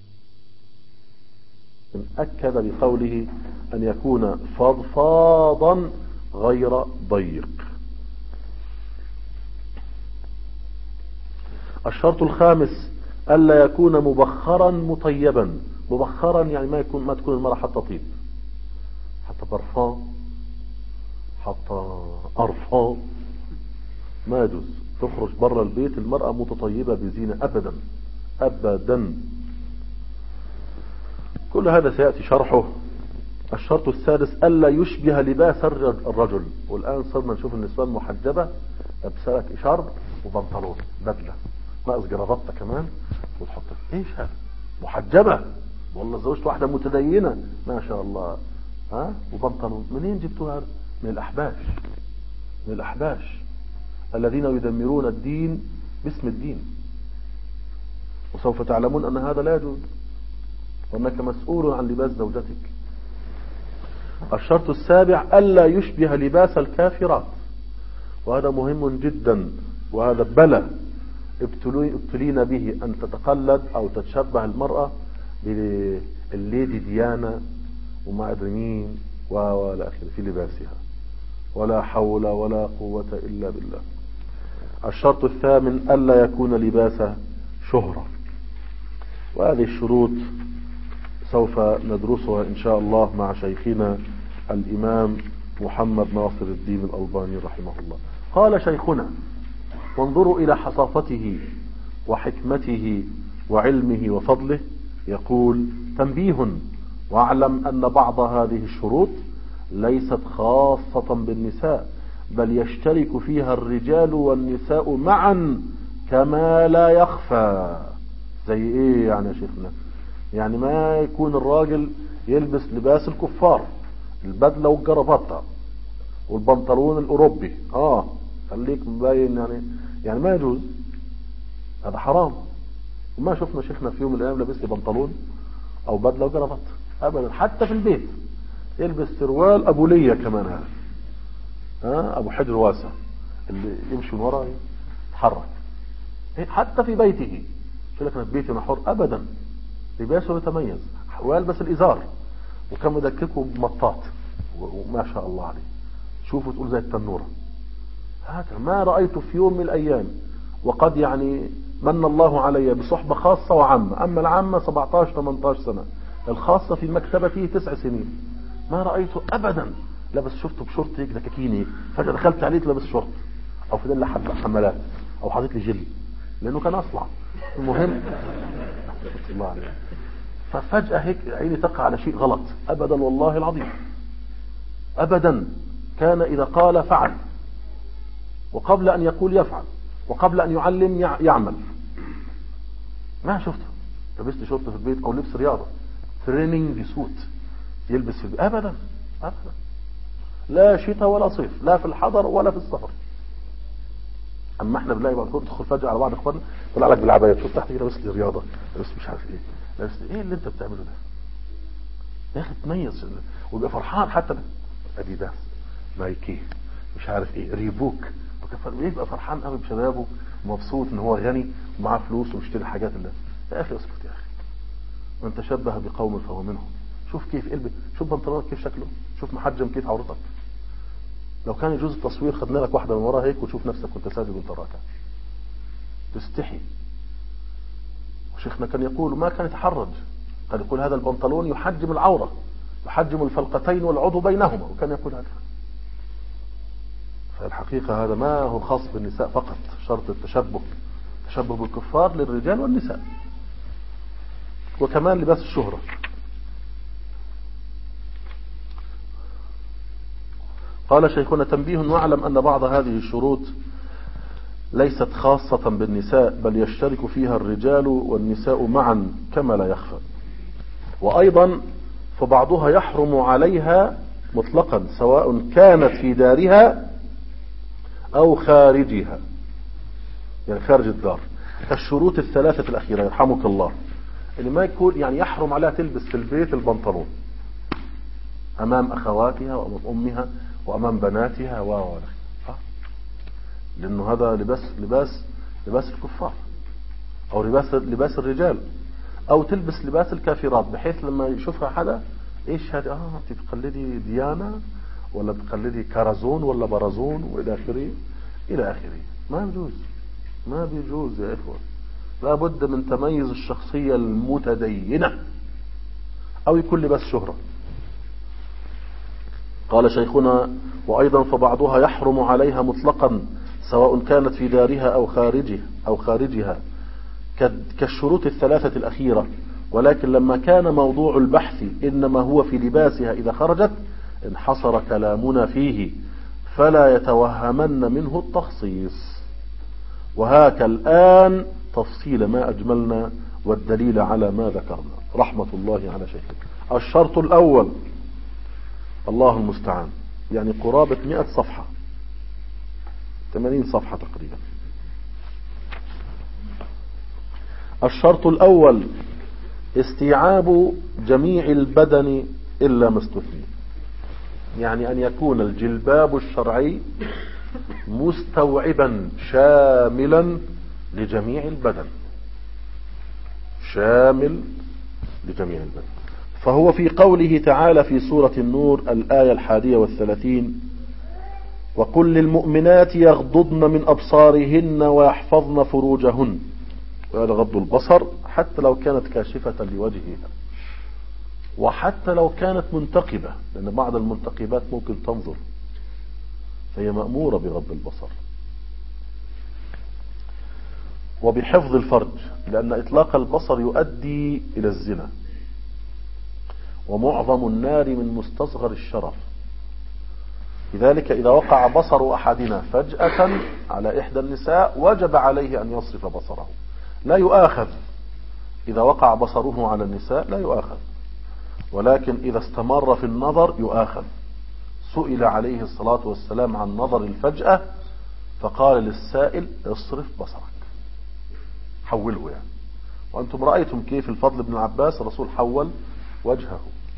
أكد بقوله أن يكون فضفاضا غير ضيق. الشرط الخامس ألا يكون مبخرا مطيبا. مبخرا يعني ما تكون المرأة حتى طيب، حتى برفان، حتى أرفان، ما يجوز تخرج برا البيت المرأة متطيبة بزينة أبدا أبدا. كل هذا سيأتي شرحه. الشرط السادس ألا يشبه لباس الرجل. والآن صرنا نشوف النسوان محجبة لابسة لك شرب وبنطلون بدلة ناقص جرافطة كمان وتحط ايش هذا محجبة. والله زوجت واحدة متدينة ما شاء الله وبنطلون. منين جبتوا هذا؟ من الأحباش. من الأحباش الذين يدمرون الدين باسم الدين. وسوف تعلمون أن هذا لا يجوز وأنك مسؤول عن لباس زوجتك. الشرط السابع ألا يشبه لباس الكافرات. وهذا مهم جدا. وهذا بلى ابتلينا به أن تتقلد أو تتشبه المرأة بالليدي ديانا وما أدري مين ولا آخره في لباسها. ولا حول ولا قوة إلا بالله. الشرط الثامن ألا يكون لباس شهرة. وهذه الشروط سوف ندرسها إن شاء الله مع شيخنا الإمام محمد ناصر الدين الألباني رحمه الله. قال شيخنا وانظروا إلى حصافته وحكمته وعلمه وفضله. يقول تنبيه واعلم أن بعض هذه الشروط ليست خاصة بالنساء بل يشترك فيها الرجال والنساء معا كما لا يخفى. زي ايه يعني يا شيخنا؟ يعني ما يكون الراجل يلبس لباس الكفار البدلة والجرافطة والبنطلون الأوروبي خليك مبين يعني ما يجوز. هذا حرام. وما شفنا شيخنا في يوم من الأيام لبس لي بنطلون أو بدلة وجرافطة أبدا. حتى في البيت يلبس سروال أبو لية كمان هذا أبو حجر واسع اللي يمشي من وراه يتحرك. حتى في بيته شو لك أنا في بيتي أنا حر أبدا. لباسه يتميز ويلبس الإزار وكم يدككه بمطاط وما شاء الله عليه شوفوا تقول زي التنورة. هذا ما رأيته في يوم من الأيام. وقد من الله علي بصحبة خاصة وعامة. أما العامة 17-18 سنة الخاصة في مكتبته 9 سنين ما رأيته أبدا لبس شرطه بشرط هيك دكاكيني. فجأة دخلت عليه لبس شرط أو في دل حملات أو حاطط لي جل لأنه كان أصلع. المهم الله عليه. ففجأة هيك عيني تقع على شيء غلط أبدا والله العظيم أبدا. كان إذا قال فعل وقبل أن يقول يفعل وقبل أن يعلم يعمل. ما شفته لبست شرطة في البيت أو لبس رياضة تريننج سوت يلبس في البيت أبدا أبدا. لا شتاء ولا صيف لا في الحضر ولا في السفر. أما احنا بنلاقي بعض تدخل فجأة على بعض اخواننا طلع لك بالعباية شوف تحت كده لبس لي رياضة لبس مش عارف ايه لبس ايه اللي انت بتعمله ده يا اخي تميز ويبقى فرحان. حتى اديداس نايكي مش عارف ايه ريبوك يبقى فرحان قوي بشبابه مبسوط ان هو غني ومعاه فلوس ويشتري حاجات الله. يا اخي اسكت يا اخي. من تشبه بقوم فهو منهم. شوف كيف قلبي شوف بنطلونك كيف شكله شوف محجم كيف عورتك. لو كان يجوز التصوير خدنا لك واحدة من وراها هيك وتشوف نفسك وانت ساجد وانت راكع تستحي. وشيخنا كان يقول ما كان يتحرج قد يقول هذا البنطلون يحجم العورة يحجم الفلقتين والعضو بينهما وكان يقول هذا. فالحقيقة هذا ما هو خاص بالنساء فقط. شرط التشبه بالكفار للرجال والنساء. وكمان لباس الشهرة. قال شيخنا تنبيه واعلم أن بعض هذه الشروط ليست خاصة بالنساء بل يشترك فيها الرجال والنساء معا كما لا يخفى. وأيضا فبعضها يحرم عليها مطلقا سواء كانت في دارها أو خارجها يعني خارج الدار. كالشروط الثلاثة الأخيرة يرحمك الله اللي ما يكون يحرم عليها تلبس في البيت البنطلون أمام أخواتها وأمام أمها وأمام بناتها لأنه هذا لباس الكفار أو لباس الرجال. أو تلبس لباس الكافرات بحيث لما يشوفها حدا إيش هذه أنت بتقلدي ديانا ولا بتقلدي كارزون ولا برزون وإلى آخره إلى آخره. ما بيجوز يا إخوة. لا بد من تميز الشخصية المتدينة أو يكون لباس شهرة. قال شيخنا وأيضا فبعضها يحرم عليها مطلقا سواء كانت في دارها أو خارجها كالشروط الثلاثة الأخيرة، ولكن لما كان موضوع البحث إنما هو في لباسها إذا خرجت انحصر كلامنا فيه، فلا يتوهمن منه التخصيص. وهاك الآن تفصيل ما أجملنا والدليل على ما ذكرنا رحمة الله على شيخنا. الشرط الأول، الله المستعان، يعني قرابة 100 صفحة، 80 صفحة تقريبا. الشرط الأول استيعاب جميع البدن إلا ما استثني، يعني أن يكون الجلباب الشرعي مستوعبا شاملا لجميع البدن، شامل لجميع البدن. فهو في قوله تعالى في سورة النور الآية 31: وقل للمؤمنات يغضضن من أبصارهن ويحفظن فروجهن. وهذا غض البصر حتى لو كانت كاشفة لوجهها، وحتى لو كانت منتقبة، لأن بعض المنتقبات ممكن تنظر، فهي مأمورة بغض البصر. وبحفظ الفرج، لأن إطلاق البصر يؤدي إلى الزنا، ومعظم النار من مستصغر الشرف. لذلك إذا وقع بصر أحدنا فجأة على إحدى النساء وجب عليه أن يصرف بصره، لا يؤاخذ. إذا وقع بصره على النساء لا يؤاخذ، ولكن إذا استمر في النظر يؤاخذ. سئل عليه الصلاة والسلام عن نظر الفجأة فقال للسائل: اصرف بصرك، حوله يعني. وأنتم رأيتم كيف الفضل بن عباس الرسول حول وجهه.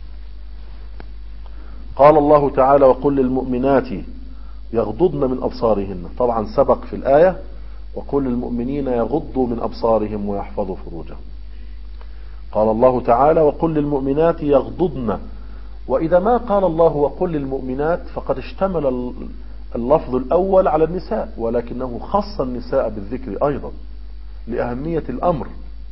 قال الله تعالى: وقل للمؤمنات يغضضن من أبصارهن. طبعا سبق في الآية: وقل للمؤمنين يغضوا من أبصارهم ويحفظوا فروجهم. قال الله تعالى: وقل للمؤمنات يغضضن. وإذا ما قال الله وقل للمؤمنات فقد اشتمل اللفظ الأول على النساء، ولكنه خص النساء بالذكر أيضا لأهمية الأمر.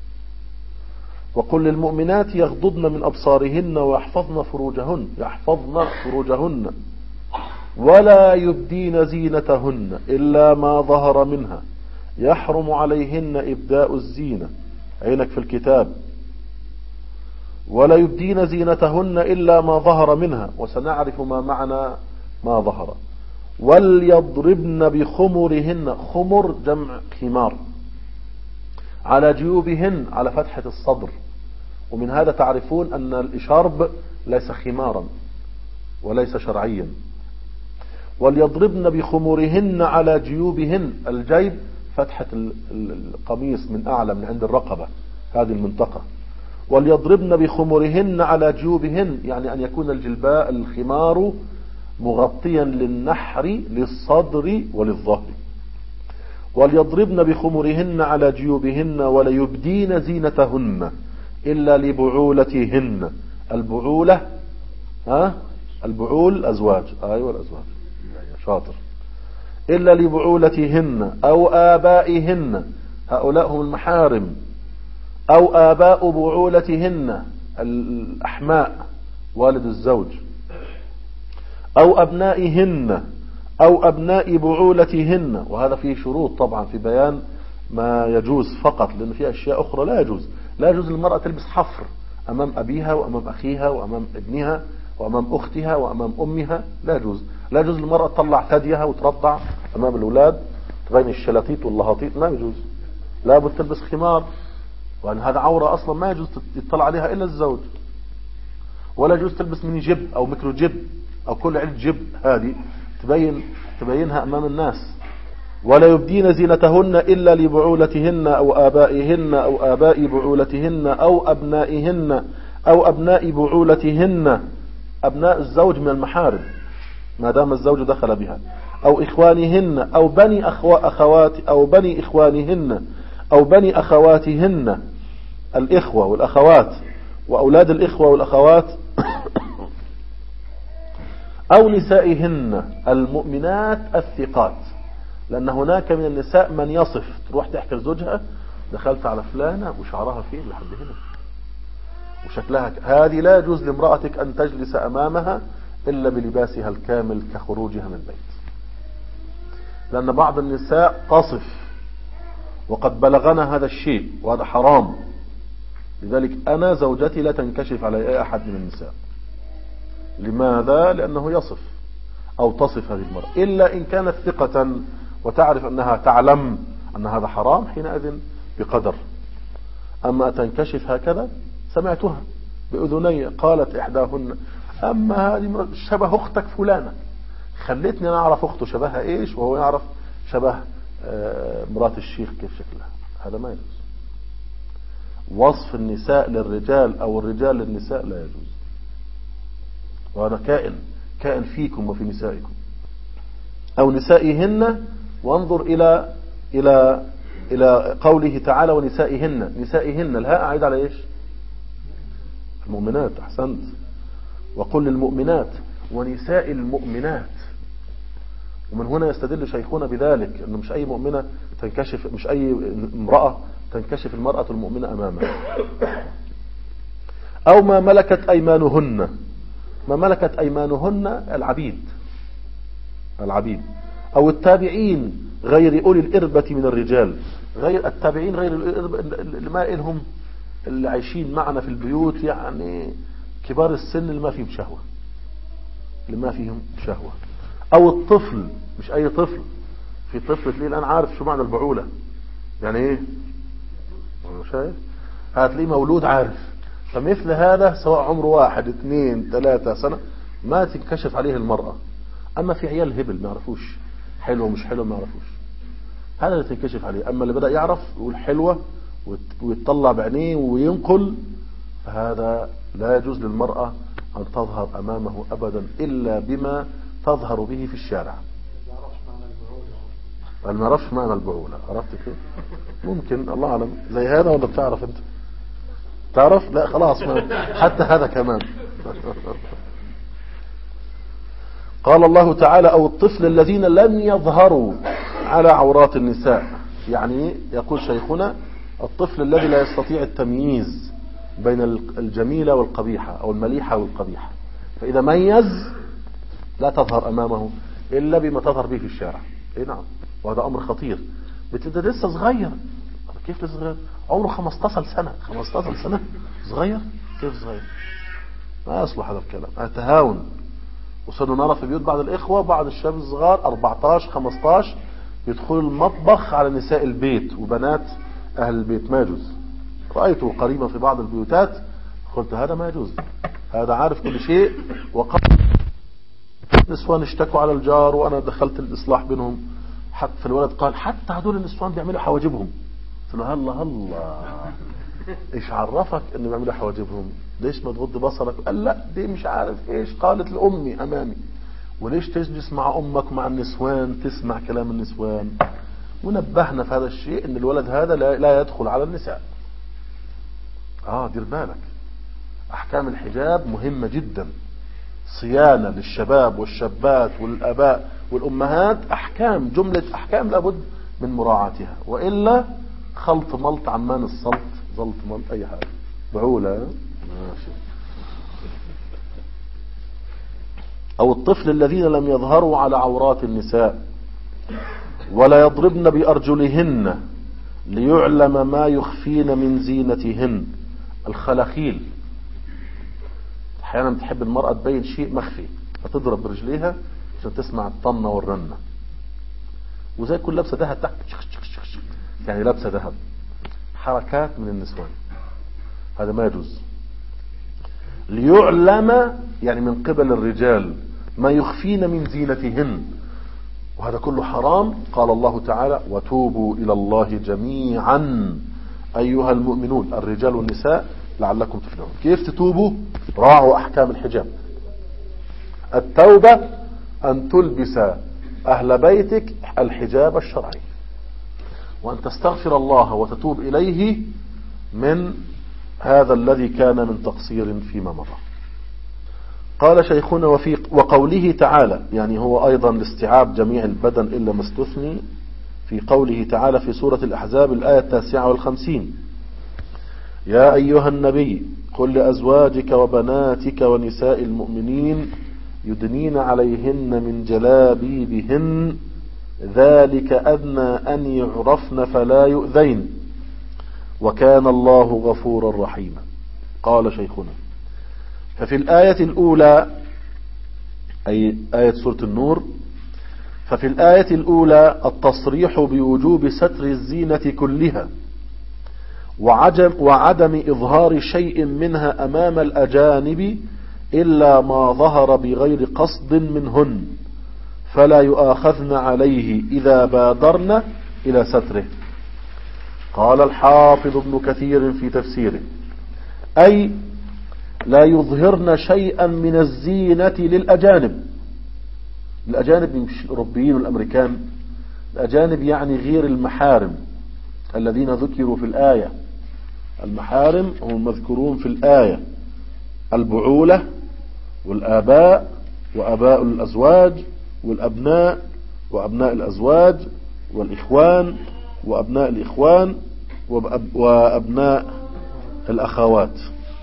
وقل للمؤمنات يغضضن من أبصارهن ويحفظن فروجهن، يحفظن فروجهن ولا يبدين زينتهن إلا ما ظهر منها، يحرم عليهن إبداء الزينة، عينك في الكتاب، ولا يبدين زينتهن إلا ما ظهر منها، وسنعرف ما معنى ما ظهر. وليضربن بخمرهن، خمر جمع خمار، على جيوبهن على فتحة الصدر. ومن هذا تعرفون أن الإشارب ليس خمارا وليس شرعيا. وليضربن بخمرهن على جيوبهن، الجيب فتحة القميص من أعلى من عند الرقبة، هذه المنطقة. وليضربن بخمرهن على جيوبهن، يعني أن يكون الجلباء الخمار مغطيا للنحر للصدر وللظهر. وليضربن بخمرهن على جيوبهن وليبدين زينتهن إلا لبعولتهن. البعولة البعول أزواج، أيوة الأزواج، شاطر. إلا لبعولتهن أو آبائهن، هؤلاء هم المحارم، أو آباء بعولتهن الأحماء والد الزوج، أو أبنائهن أو أبناء بعولتهن. وهذا فيه شروط طبعا في بيان ما يجوز فقط، لأن في أشياء أخرى لا يجوز. لا يجوز للمرأة تلبس حفر أمام أبيها وأمام أخيها وأمام ابنها وأمام أختها وأمام أمها، لا يجوز. لا يجوز للمرأة تطلع ثديها وترضع أمام الأولاد، تبين الشلاتيت واللهاطيط، لا يجوز. لا بد تلبس خمار، وأن هذا عورة أصلا ما يجوز يطلع عليها إلا الزوج. ولا يجوز تلبس ميني جيب أو ميكرو جيب أو كل علة جيب، هذه تبينها أمام الناس. ولا يبدين زينتهن إلا لبعولتهن أو آبائهن أو آباء بعولتهن أو أبنائهن أو أبناء بعولتهن، أبناء الزوج من المحارم ما دام الزوج دخل بها، أو إخوانهن أو بني أخوات أو بني إخوانهن أو بني أخواتهن، الإخوة والأخوات وأولاد الإخوة والأخوات، أو نسائهن المؤمنات الثقات. لأن هناك من النساء من يصف، تروح تحكي لزوجها: دخلت على فلانة وشعرها فين لحد هنا وشكلها هذه لا يجوز لامرأتك أن تجلس أمامها إلا بلباسها الكامل كخروجها من البيت. لأن بعض النساء تصف، وقد بلغنا هذا الشيء وهذا حرام. لذلك أنا زوجتي لا تنكشف على أي أحد من النساء. لماذا؟ لأنه يصف أو تصف هذه المرأة، إلا إن كانت ثقة وتعرف أنها تعلم أن هذا حرام، حينئذ بقدر. أما تنكشف هكذا، سمعتها بأذني قالت إحداهن: أما هذه شبه أختك فلانة، خلتني أنا أعرف أخته شبهها إيش، وهو يعرف شبه مرات الشيخ كيف شكلها. هذا ما يجوز. وصف النساء للرجال أو الرجال للنساء لا يجوز. وهذا كائن فيكم وفي نسائكم أو نسائهن. وانظر إلى قوله تعالى: ونسائهن. نسائهن الهاء أعيد على إيش؟ المؤمنات. أحسنت. وقل للمؤمنات ونساء المؤمنات. ومن هنا يستدل شيخنا بذلك، أنه مش أي مؤمنة تنكشف، مش أي امرأة تنكشف المرأة المؤمنة أمامها. أو ما ملكت أيمانهن. ما ملكت أيمانهن العبيد أو التابعين غير أولي الإربة من الرجال. غير التابعين، غير الإربة اللي ما إلهم، اللي عايشين معنا في البيوت، يعني كبار السن اللي ما فيهم شهوة. أو الطفل، مش أي طفل. في طفل تلاقيه الآن عارف شو معنى البعولة، يعني إيه؟ شايف؟ هتلاقيه مولود عارف. فمثل هذا سواء عمره 1 2 3 سنة ما تنكشف عليه المرأة. أما في عيال هبل ما يعرفوش حلوة مش حلوة، ما يعرفوش، هذا اللي تنكشف عليه. أما اللي بدأ يعرف يقول حلوة ويتطلع بعينيه وينقل، فهذا لا يجوز للمرأة أن تظهر أمامه أبدا إلا بما تظهر به في الشارع. ما يعرفش معنى البعولة. عرفت كيف؟ ممكن الله أعلم زي هذا، ولا بتعرف أنت؟ تعرف؟ لا خلاص، حتى هذا كمان. قال الله تعالى: أو الطفل الذين لم يظهروا على عورات النساء. يعني يقول شيخنا: الطفل الذي لا يستطيع التمييز بين الجميلة والقبيحة أو المليحة والقبيحة، فإذا ميز لا تظهر أمامه إلا بما تظهر به في الشارع. إيه نعم. وهذا أمر خطير. ده لسه صغير. كيف لسه صغير؟ عمره 15 سنة. 15 سنة صغير؟ كيف صغير؟ ما يصلح هذا الكلام. هذا تهاون. وصلنا نرى في بيوت بعض الإخوة، بعض الشباب الصغار 14 15 يدخلوا المطبخ على نساء البيت وبنات أهل البيت. ما يجوز. رأيته قريبا في بعض البيوتات، قلت هذا ما يجوز. هذا عارف كل شيء. وقال نسوان اشتكوا على الجار، وأنا دخلت الإصلاح بينهم. حتى في الولد قال: حتى هذول النسوان بيعملوا حواجبهم. قلت له: هلا ايش عرفك انه بيعملوا حواجبهم؟ ليش ما تغض بصرك؟ قال: لا دي مش عارف ايش قالت لأمي امامي. وليش تجلس مع امك مع النسوان تسمع كلام النسوان؟ ونبهنا في هذا الشيء ان الولد هذا لا يدخل على النساء. دير بالك. احكام الحجاب مهمة جدا، صيانة للشباب والشابات والاباء والامهات. احكام، جملة احكام لابد من مراعاتها، وإلا خلط ملط عمان السلط، زلط ملط أي حاجة. بعولة ماشي. أو الطفل الذين لم يظهروا على عورات النساء ولا يضربن بأرجلهن ليعلم ما يخفين من زينتهن. الخلاخيل، أحيانا بتحب المرأة تبين شيء مخفي فتضرب برجليها عشان تسمع الطنة والرنة. وزي كل لابسة ذهب تحت، يعني لابسة ذهب، حركات من النسوان. هذا ما يجوز. ليعلم يعني من قبل الرجال ما يخفين من زينتهن، وهذا كله حرام. قال الله تعالى: وتوبوا إلى الله جميعا أيها المؤمنون، الرجال والنساء، لعلكم تفلحون. كيف تتوبوا؟ راعوا أحكام الحجاب. التوبة أن تلبس أهل بيتك الحجاب الشرعي، وأن تستغفر الله وتتوب إليه من هذا الذي كان من تقصير فيما مضى. قال شيخنا: وقوله تعالى، يعني هو أيضا لاستيعاب جميع البدن إلا ما استثني، في قوله تعالى في سورة الأحزاب الآية 59: يا أيها النبي قل لأزواجك وبناتك ونساء المؤمنين يدنين عليهن من جلابيبهن ذلك أدنى أن يعرفن فلا يؤذين وكان الله غفورا رحيما. قال شيخنا: ففي الآية الأولى، أي آية سورة النور، ففي الآية الأولى التصريح بوجوب ستر الزينة كلها وعدم إظهار شيء منها أمام الأجانب إلا ما ظهر بغير قصد منهن، فلا يؤاخذن عليه إذا بادرن إلى ستره. قال الحافظ ابن كثير في تفسيره: أي لا يظهرن شيئا من الزينة للأجانب. الأجانب مش الأوروبيين والأمريكان، الأجانب يعني غير المحارم الذين ذكروا في الآية. المحارم هم المذكورون في الآية: البعولة والآباء وآباء الأزواج والأبناء وأبناء الأزواج والإخوان وأبناء الإخوان وأبناء الأخوات.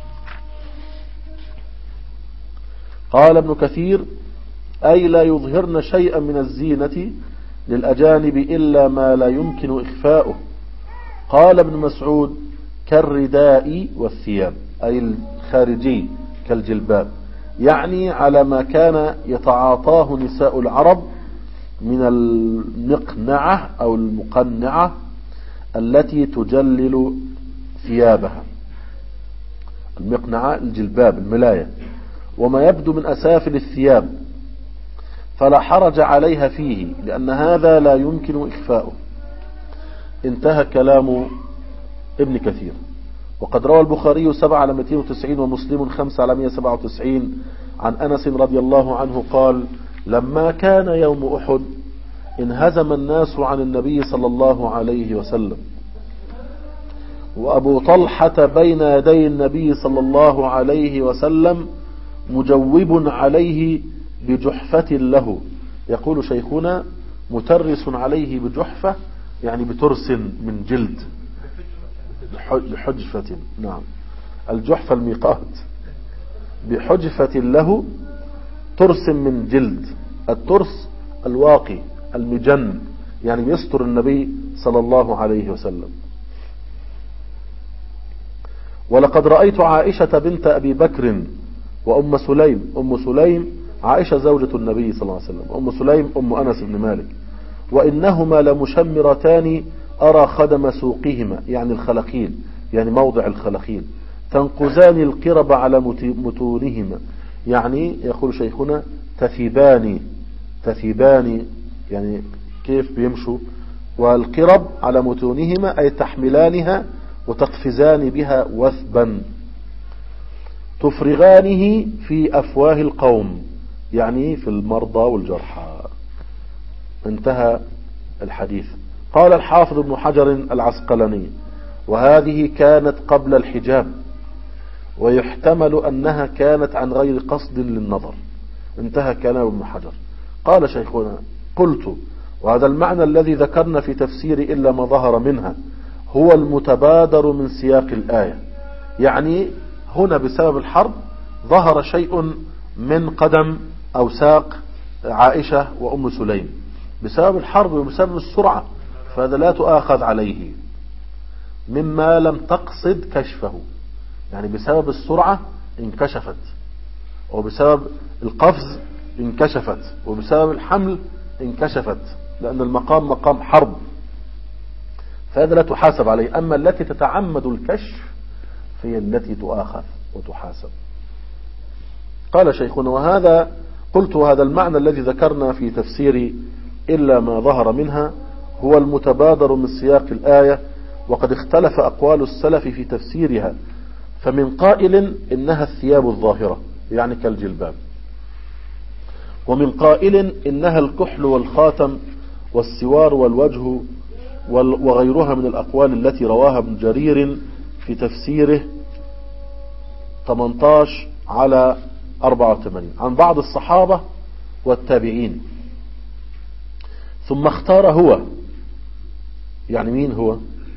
قال ابن كثير: أي لا يظهرن شيئا من الزينة للأجانب إلا ما لا يمكن إخفاؤه. قال ابن مسعود: كالرداء والثياب، أي الخارجي كالجلباب، يعني على ما كان يتعاطاه نساء العرب من المقنعة أو المقنعة التي تجلل ثيابها. المقنعة الجلباب الملاية، وما يبدو من أسافل الثياب، فلا حرج عليها فيه لأن هذا لا يمكن إخفاؤه. انتهى كلام ابن كثير. وقد روى البخاري 7/290 ومسلم 5/197 عن أنس رضي الله عنه قال: لما كان يوم أحد انهزم الناس عن النبي صلى الله عليه وسلم، وأبو طلحة بين يدي النبي صلى الله عليه وسلم مجوب عليه بجحفة له. يقول شيخنا: مترس عليه بجحفة، يعني بترس من جلد، بحجفة. نعم، الجحفة الميقات. بحجفة له، ترس من جلد. الترس الواقي المجن، يعني يستر النبي صلى الله عليه وسلم. ولقد رأيت عائشة بنت أبي بكر وأم سليم. أم سليم عائشة زوجة النبي صلى الله عليه وسلم، أم سليم أم أنس بن مالك، وإنهما لمشمرتان أرى خدم سوقهما، يعني الخلخيل، يعني موضع الخلخيل، تنقزان القرب على متونهما، يعني يقول شيخنا تثيبان، يعني كيف بيمشوا، والقرب على متونهما أي تحملانها وتقفزان بها وثبا، تفرغانه في أفواه القوم، يعني في المرضى والجرحى. انتهى الحديث. قال الحافظ ابن حجر العسقلاني: وهذه كانت قبل الحجاب، ويحتمل أنها كانت عن غير قصد للنظر. انتهى كلام ابن حجر. قال شيخنا: قلت: وهذا المعنى الذي ذكرنا في تفسير إلا ما ظهر منها هو المتبادر من سياق الآية، يعني هنا بسبب الحرب ظهر شيء من قدم أو ساق عائشة وأم سليم بسبب الحرب وبسبب السرعة، فهذا لا تؤاخذ عليه مما لم تقصد كشفه، يعني بسبب السرعة انكشفت، وبسبب القفز انكشفت، وبسبب الحمل انكشفت، لأن المقام مقام حرب، فهذا لا تحاسب عليه. أما التي تتعمد الكشف فهي التي تؤاخذ وتحاسب. قال شيخنا: وهذا قلت: هذا المعنى الذي ذكرنا في تفسير إلا ما ظهر منها هو المتبادر من سياق الآية، وقد اختلف أقوال السلف في تفسيرها، فمن قائل إنها الثياب الظاهرة يعني كالجلباب، ومن قائل إنها الكحل والخاتم والسوار والوجه وغيرها من الأقوال التي رواها ابن جرير في تفسيره 18/84 عن بعض الصحابة والتابعين. ثم اختار هو، يعني مين هو؟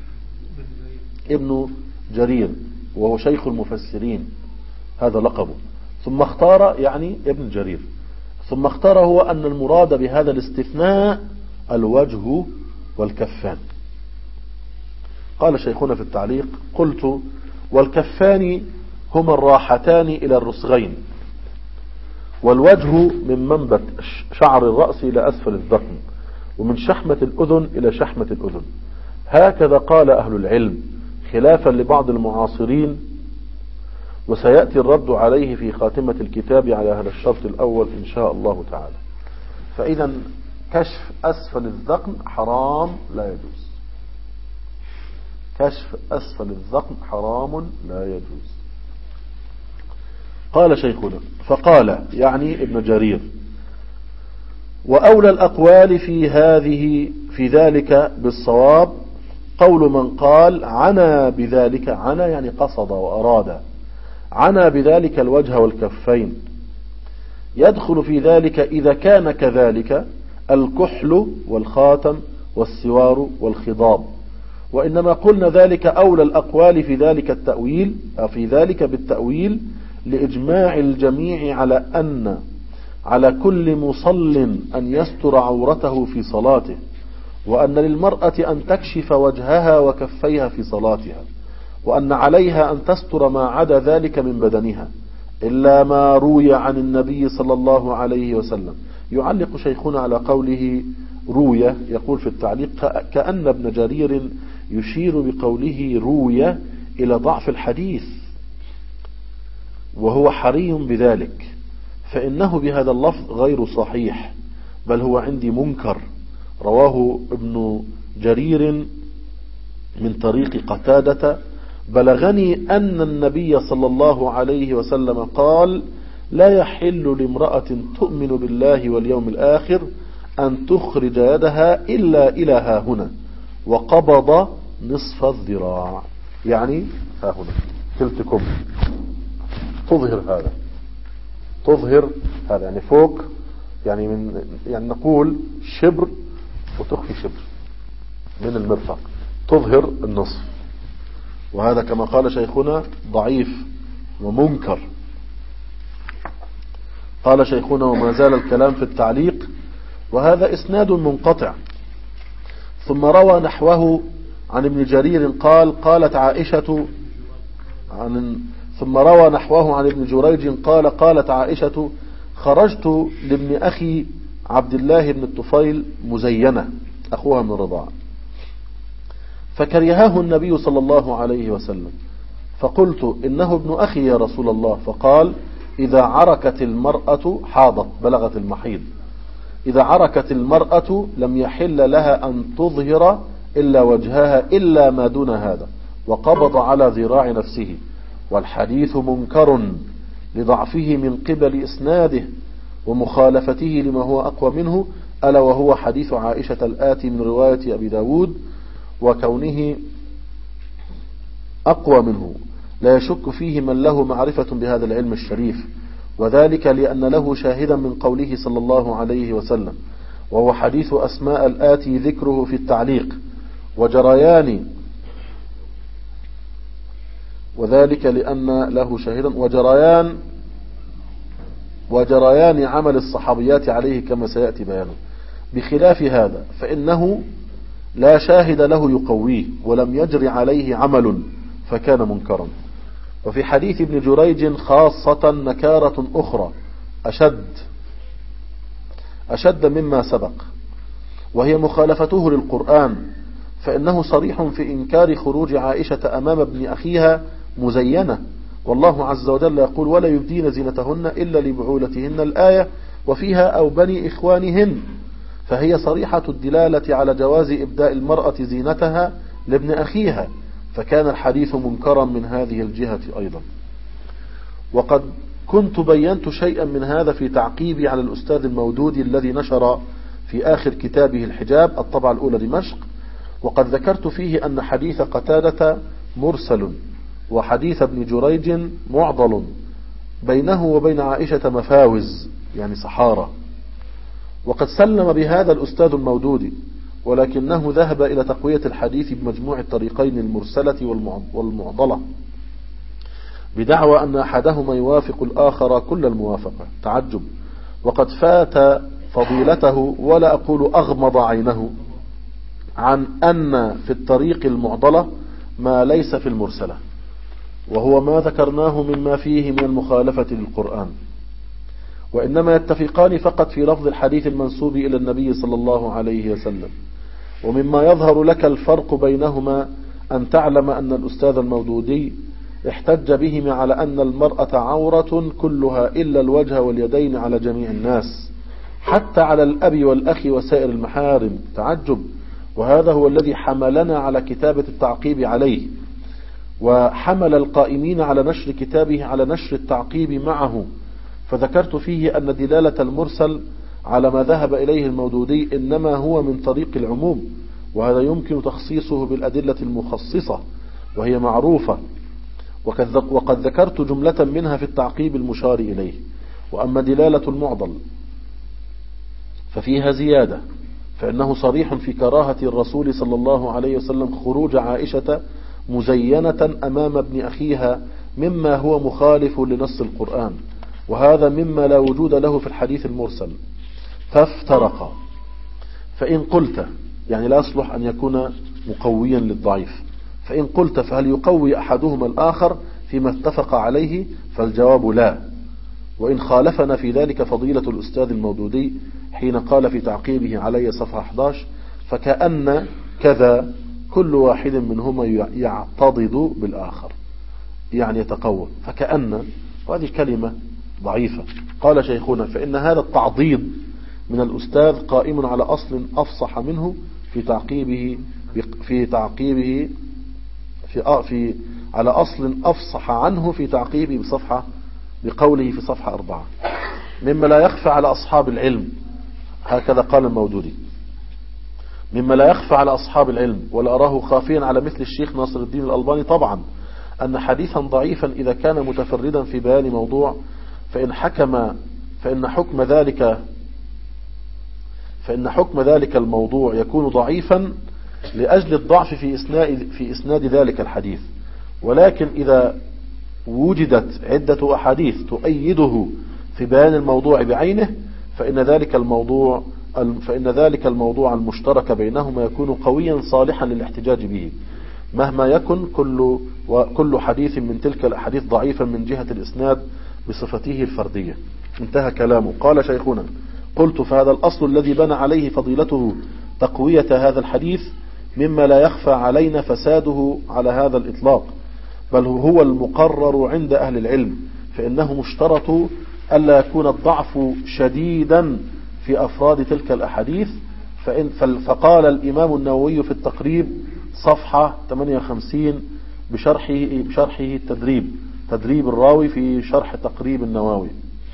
ابن جرير، وهو شيخ المفسرين، هذا لقبه. ثم اختار يعني ابن جرير. ثم اختار هو أن المراد بهذا الاستثناء الوجه والكفان. قال شيخنا في التعليق: قلت: والكفان هما الراحتان إلى الرسغين، والوجه من منبت شعر الرأس إلى أسفل الذقن، ومن شحمة الأذن إلى شحمة الأذن. هكذا قال أهل العلم، خلافا لبعض المعاصرين، وسيأتي الرد عليه في خاتمة الكتاب على هذا الشرط الأول إن شاء الله تعالى. فإذا كشف أسفل الذقن حرام لا يجوز، كشف أسفل الذقن حرام لا يجوز. قال شيخنا: فقال يعني ابن جرير: وأولى الأقوال في ذلك بالصواب قول من قال عنا بذلك، عنا يعني قصد وأراد، عنا بذلك الوجه والكفين. يدخل في ذلك إذا كان كذلك الكحل والخاتم والسوار والخضاب. وإنما قلنا ذلك أولى الأقوال في ذلك التأويل، في ذلك بالتأويل، لإجماع الجميع على أن على كل مصل أن يستر عورته في صلاته، وأن للمرأة أن تكشف وجهها وكفيها في صلاتها، وأن عليها أن تستر ما عدا ذلك من بدنها إلا ما روي عن النبي صلى الله عليه وسلم. يعلق شيخنا على قوله روي، يقول في التعليق: كأن ابن جرير يشير بقوله روي إلى ضعف الحديث، وهو حري بذلك، فإنه بهذا اللفظ غير صحيح، بل هو عندي منكر. رواه ابن جرير من طريق قتادة: بلغني أن النبي صلى الله عليه وسلم قال: لا يحل لامرأة تؤمن بالله واليوم الآخر أن تخرج يدها إلا إلى ها هنا، وقبض نصف الذراع، يعني ها هنا تلتكم، تظهر هذا يعني فوق، يعني نقول شبر وتخفي شبر من المرفق، تظهر النصف. وهذا كما قال شيخنا ضعيف ومنكر. قال شيخنا: وما زال الكلام في التعليق، وهذا إسناد منقطع. ثم روى نحوه عن ابن جرير قال: قالت عائشة ثم روى نحوه عن ابن جريج قال: قالت عائشة: خرجت لابن أخي عبد الله بن الطفيل مزينة، أخوها من الرضاعة، فكرهاه النبي صلى الله عليه وسلم، فقلت: إنه ابن أخي يا رسول الله. فقال: إذا عركت المرأة حاضت، بلغت المحيض، إذا عركت المرأة لم يحل لها أن تظهر إلا وجهها إلا ما دون هذا، وقبض على ذراع نفسه. والحديث منكر لضعفه من قبل إسناده ومخالفته لما هو أقوى منه، ألا وهو حديث عائشة الآتي من رواية أبي داود، وكونه أقوى منه لا يشك فيه من له معرفة بهذا العلم الشريف، وذلك لأن له شاهدا من قوله صلى الله عليه وسلم، وهو حديث أسماء الآتي ذكره في التعليق، وذلك لأن له شاهدا وجريان عمل الصحابيات عليه كما سيأتي بيانه. بخلاف هذا فإنه لا شاهد له يقويه، ولم يجري عليه عمل فكان منكرا. وفي حديث ابن جريج خاصة نكارة أخرى أشد مما سبق، وهي مخالفته للقرآن، فإنه صريح في إنكار خروج عائشة أمام ابن أخيها مزينة، والله عز وجل يقول: ولا يبدين زينتهن إلا لبعولتهن الآية، وفيها أو بني إخوانهن، فهي صريحة الدلالة على جواز إبداء المرأة زينتها لابن أخيها، فكان الحديث منكرا من هذه الجهة أيضا. وقد كنت بينت شيئا من هذا في تعقيبي على الأستاذ المودودي الذي نشر في آخر كتابه الحجاب الطبعة الأولى دمشق، وقد ذكرت فيه أن حديث قتادة مرسل، وحديث ابن جريج معضل، بينه وبين عائشة مفاوز يعني صحارى. وقد سلم بهذا الأستاذ المودودي، ولكنه ذهب إلى تقوية الحديث بمجموع الطريقين المرسلة والمعضلة، بدعوى أن أحدهما يوافق الآخر كل الموافقة. تعجب! وقد فات فضيلته ولا أقول أغمض عينه عن أن في الطريق المعضلة ما ليس في المرسلة، وهو ما ذكرناه مما فيه من المخالفة للقرآن، وإنما يتفقان فقط في لفظ الحديث المنسوب إلى النبي صلى الله عليه وسلم. ومما يظهر لك الفرق بينهما أن تعلم أن الأستاذ المودودي احتج بهم على أن المرأة عورة كلها إلا الوجه واليدين على جميع الناس، حتى على الأب والأخ وسائر المحارم. تعجب، وهذا هو الذي حملنا على كتابة التعقيب عليه، وحمل القائمين على نشر كتابه على نشر التعقيب معه. فذكرت فيه أن دلالة المرسل على ما ذهب إليه المودودي إنما هو من طريق العموم، وهذا يمكن تخصيصه بالأدلة المخصصة وهي معروفة، وقد ذكرت جملة منها في التعقيب المشار إليه. وأما دلالة المعضل ففيها زيادة، فإنه صريح في كراهة الرسول صلى الله عليه وسلم خروج عائشة مزينة أمام ابن أخيها مما هو مخالف لنص القرآن، وهذا مما لا وجود له في الحديث المرسل. فافترقا، فإن قلت يعني لا يصلح أن يكون مقويا للضعيف، فإن قلت فهل يقوي أحدهما الآخر فيما اتفق عليه؟ فالجواب لا. وإن خالفنا في ذلك فضيلة الأستاذ المودودي حين قال في تعقيبه علي صفحة 11: فكأن كذا كل واحد منهما يعتضد بالآخر، يعني يتقوى. فكأن، وهذه كلمة ضعيفة. قال شيخنا: فإن هذا التعضيد من الأستاذ قائم على أصل أفصح منه على أصل أفصح عنه في تعقيبه بقوله في صفحة 4 مما لا يخفى على أصحاب العلم. هكذا قال المودودي: مما لا يخفى على أصحاب العلم ولا أراه خافيا على مثل الشيخ ناصر الدين الألباني طبعا أن حديثا ضعيفا إذا كان متفردا في بيان موضوع فإن حكم ذلك الموضوع يكون ضعيفا لأجل الضعف في إسناد ذلك الحديث. ولكن إذا وجدت عدة أحاديث تؤيده في بيان الموضوع بعينه فإن ذلك الموضوع المشترك بينهما يكون قويا صالحا للاحتجاج به، مهما يكن كل حديث من تلك الأحاديث ضعيفا من جهة الإسناد بصفته الفردية. انتهى كلامه. قال شيخنا: قلت: فهذا الأصل الذي بنى عليه فضيلته تقوية هذا الحديث مما لا يخفى علينا فساده على هذا الإطلاق، بل هو المقرر عند أهل العلم، فإنه مشترط ألا يكون الضعف شديدا في أفراد تلك الأحاديث. فقال الإمام النووي في التقريب صفحة 58 بشرحه تدريب الراوي في شرح تقريب النووي،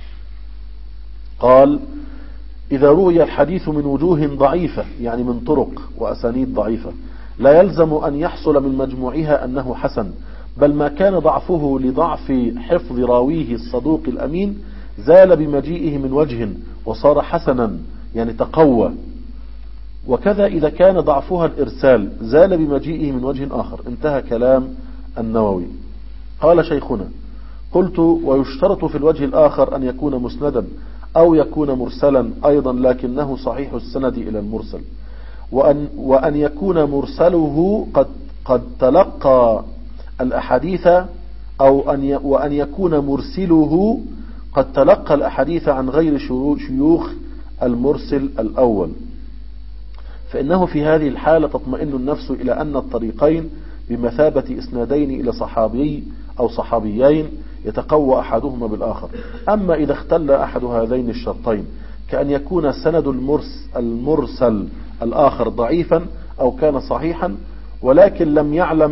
قال: إذا روي الحديث من وجوه ضعيفة، يعني من طرق وأسانيد ضعيفة، لا يلزم أن يحصل من مجموعها أنه حسن، بل ما كان ضعفه لضعف حفظ راويه الصدوق الأمين زال بمجيئه من وجه وصار حسنا، يعني تقوى. وكذا إذا كان ضعفها الإرسال زال بمجيئه من وجه آخر. انتهى كلام النووي. قال شيخنا: قلت: ويشترط في الوجه الآخر أن يكون مسندا أو يكون مرسلا أيضا، لكنه صحيح السند إلى المرسل، وأن يكون مرسله قد تلقى الأحاديث وأن يكون مرسله قد تلقى الأحاديث عن غير شيوخ المرسل الأول، فإنه في هذه الحالة تطمئن النفس إلى أن الطريقين بمثابة إسنادين إلى صحابي أو صحابيين يتقوى أحدهما بالآخر. أما إذا اختل أحد هذين الشرطين كأن يكون سند المرسل الآخر ضعيفا أو كان صحيحا، ولكن لم يعلم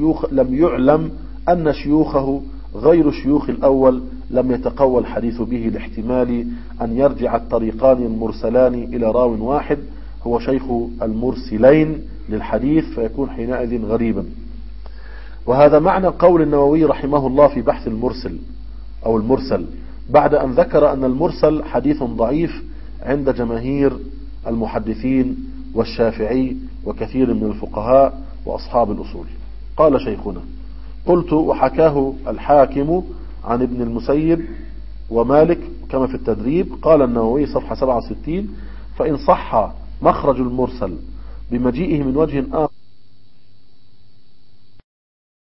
أن شيوخه غير شيوخ الأول، لم يتقوى الحديث به لاحتمال أن يرجع الطريقان المرسلان إلى راو واحد هو شيخ المرسلين للحديث، فيكون حينئذ غريبا. وهذا معنى قول النووي رحمه الله في بحث المرسل أو المرسل، بعد أن ذكر أن المرسل حديث ضعيف عند جماهير المحدثين والشافعي وكثير من الفقهاء وأصحاب الأصول. قال شيخنا: قلت: وحكاه الحاكم عن ابن المسيب ومالك كما في التدريب. قال النووي صفحة 67: فإن صح مخرج المرسل بمجيئه من وجه آخر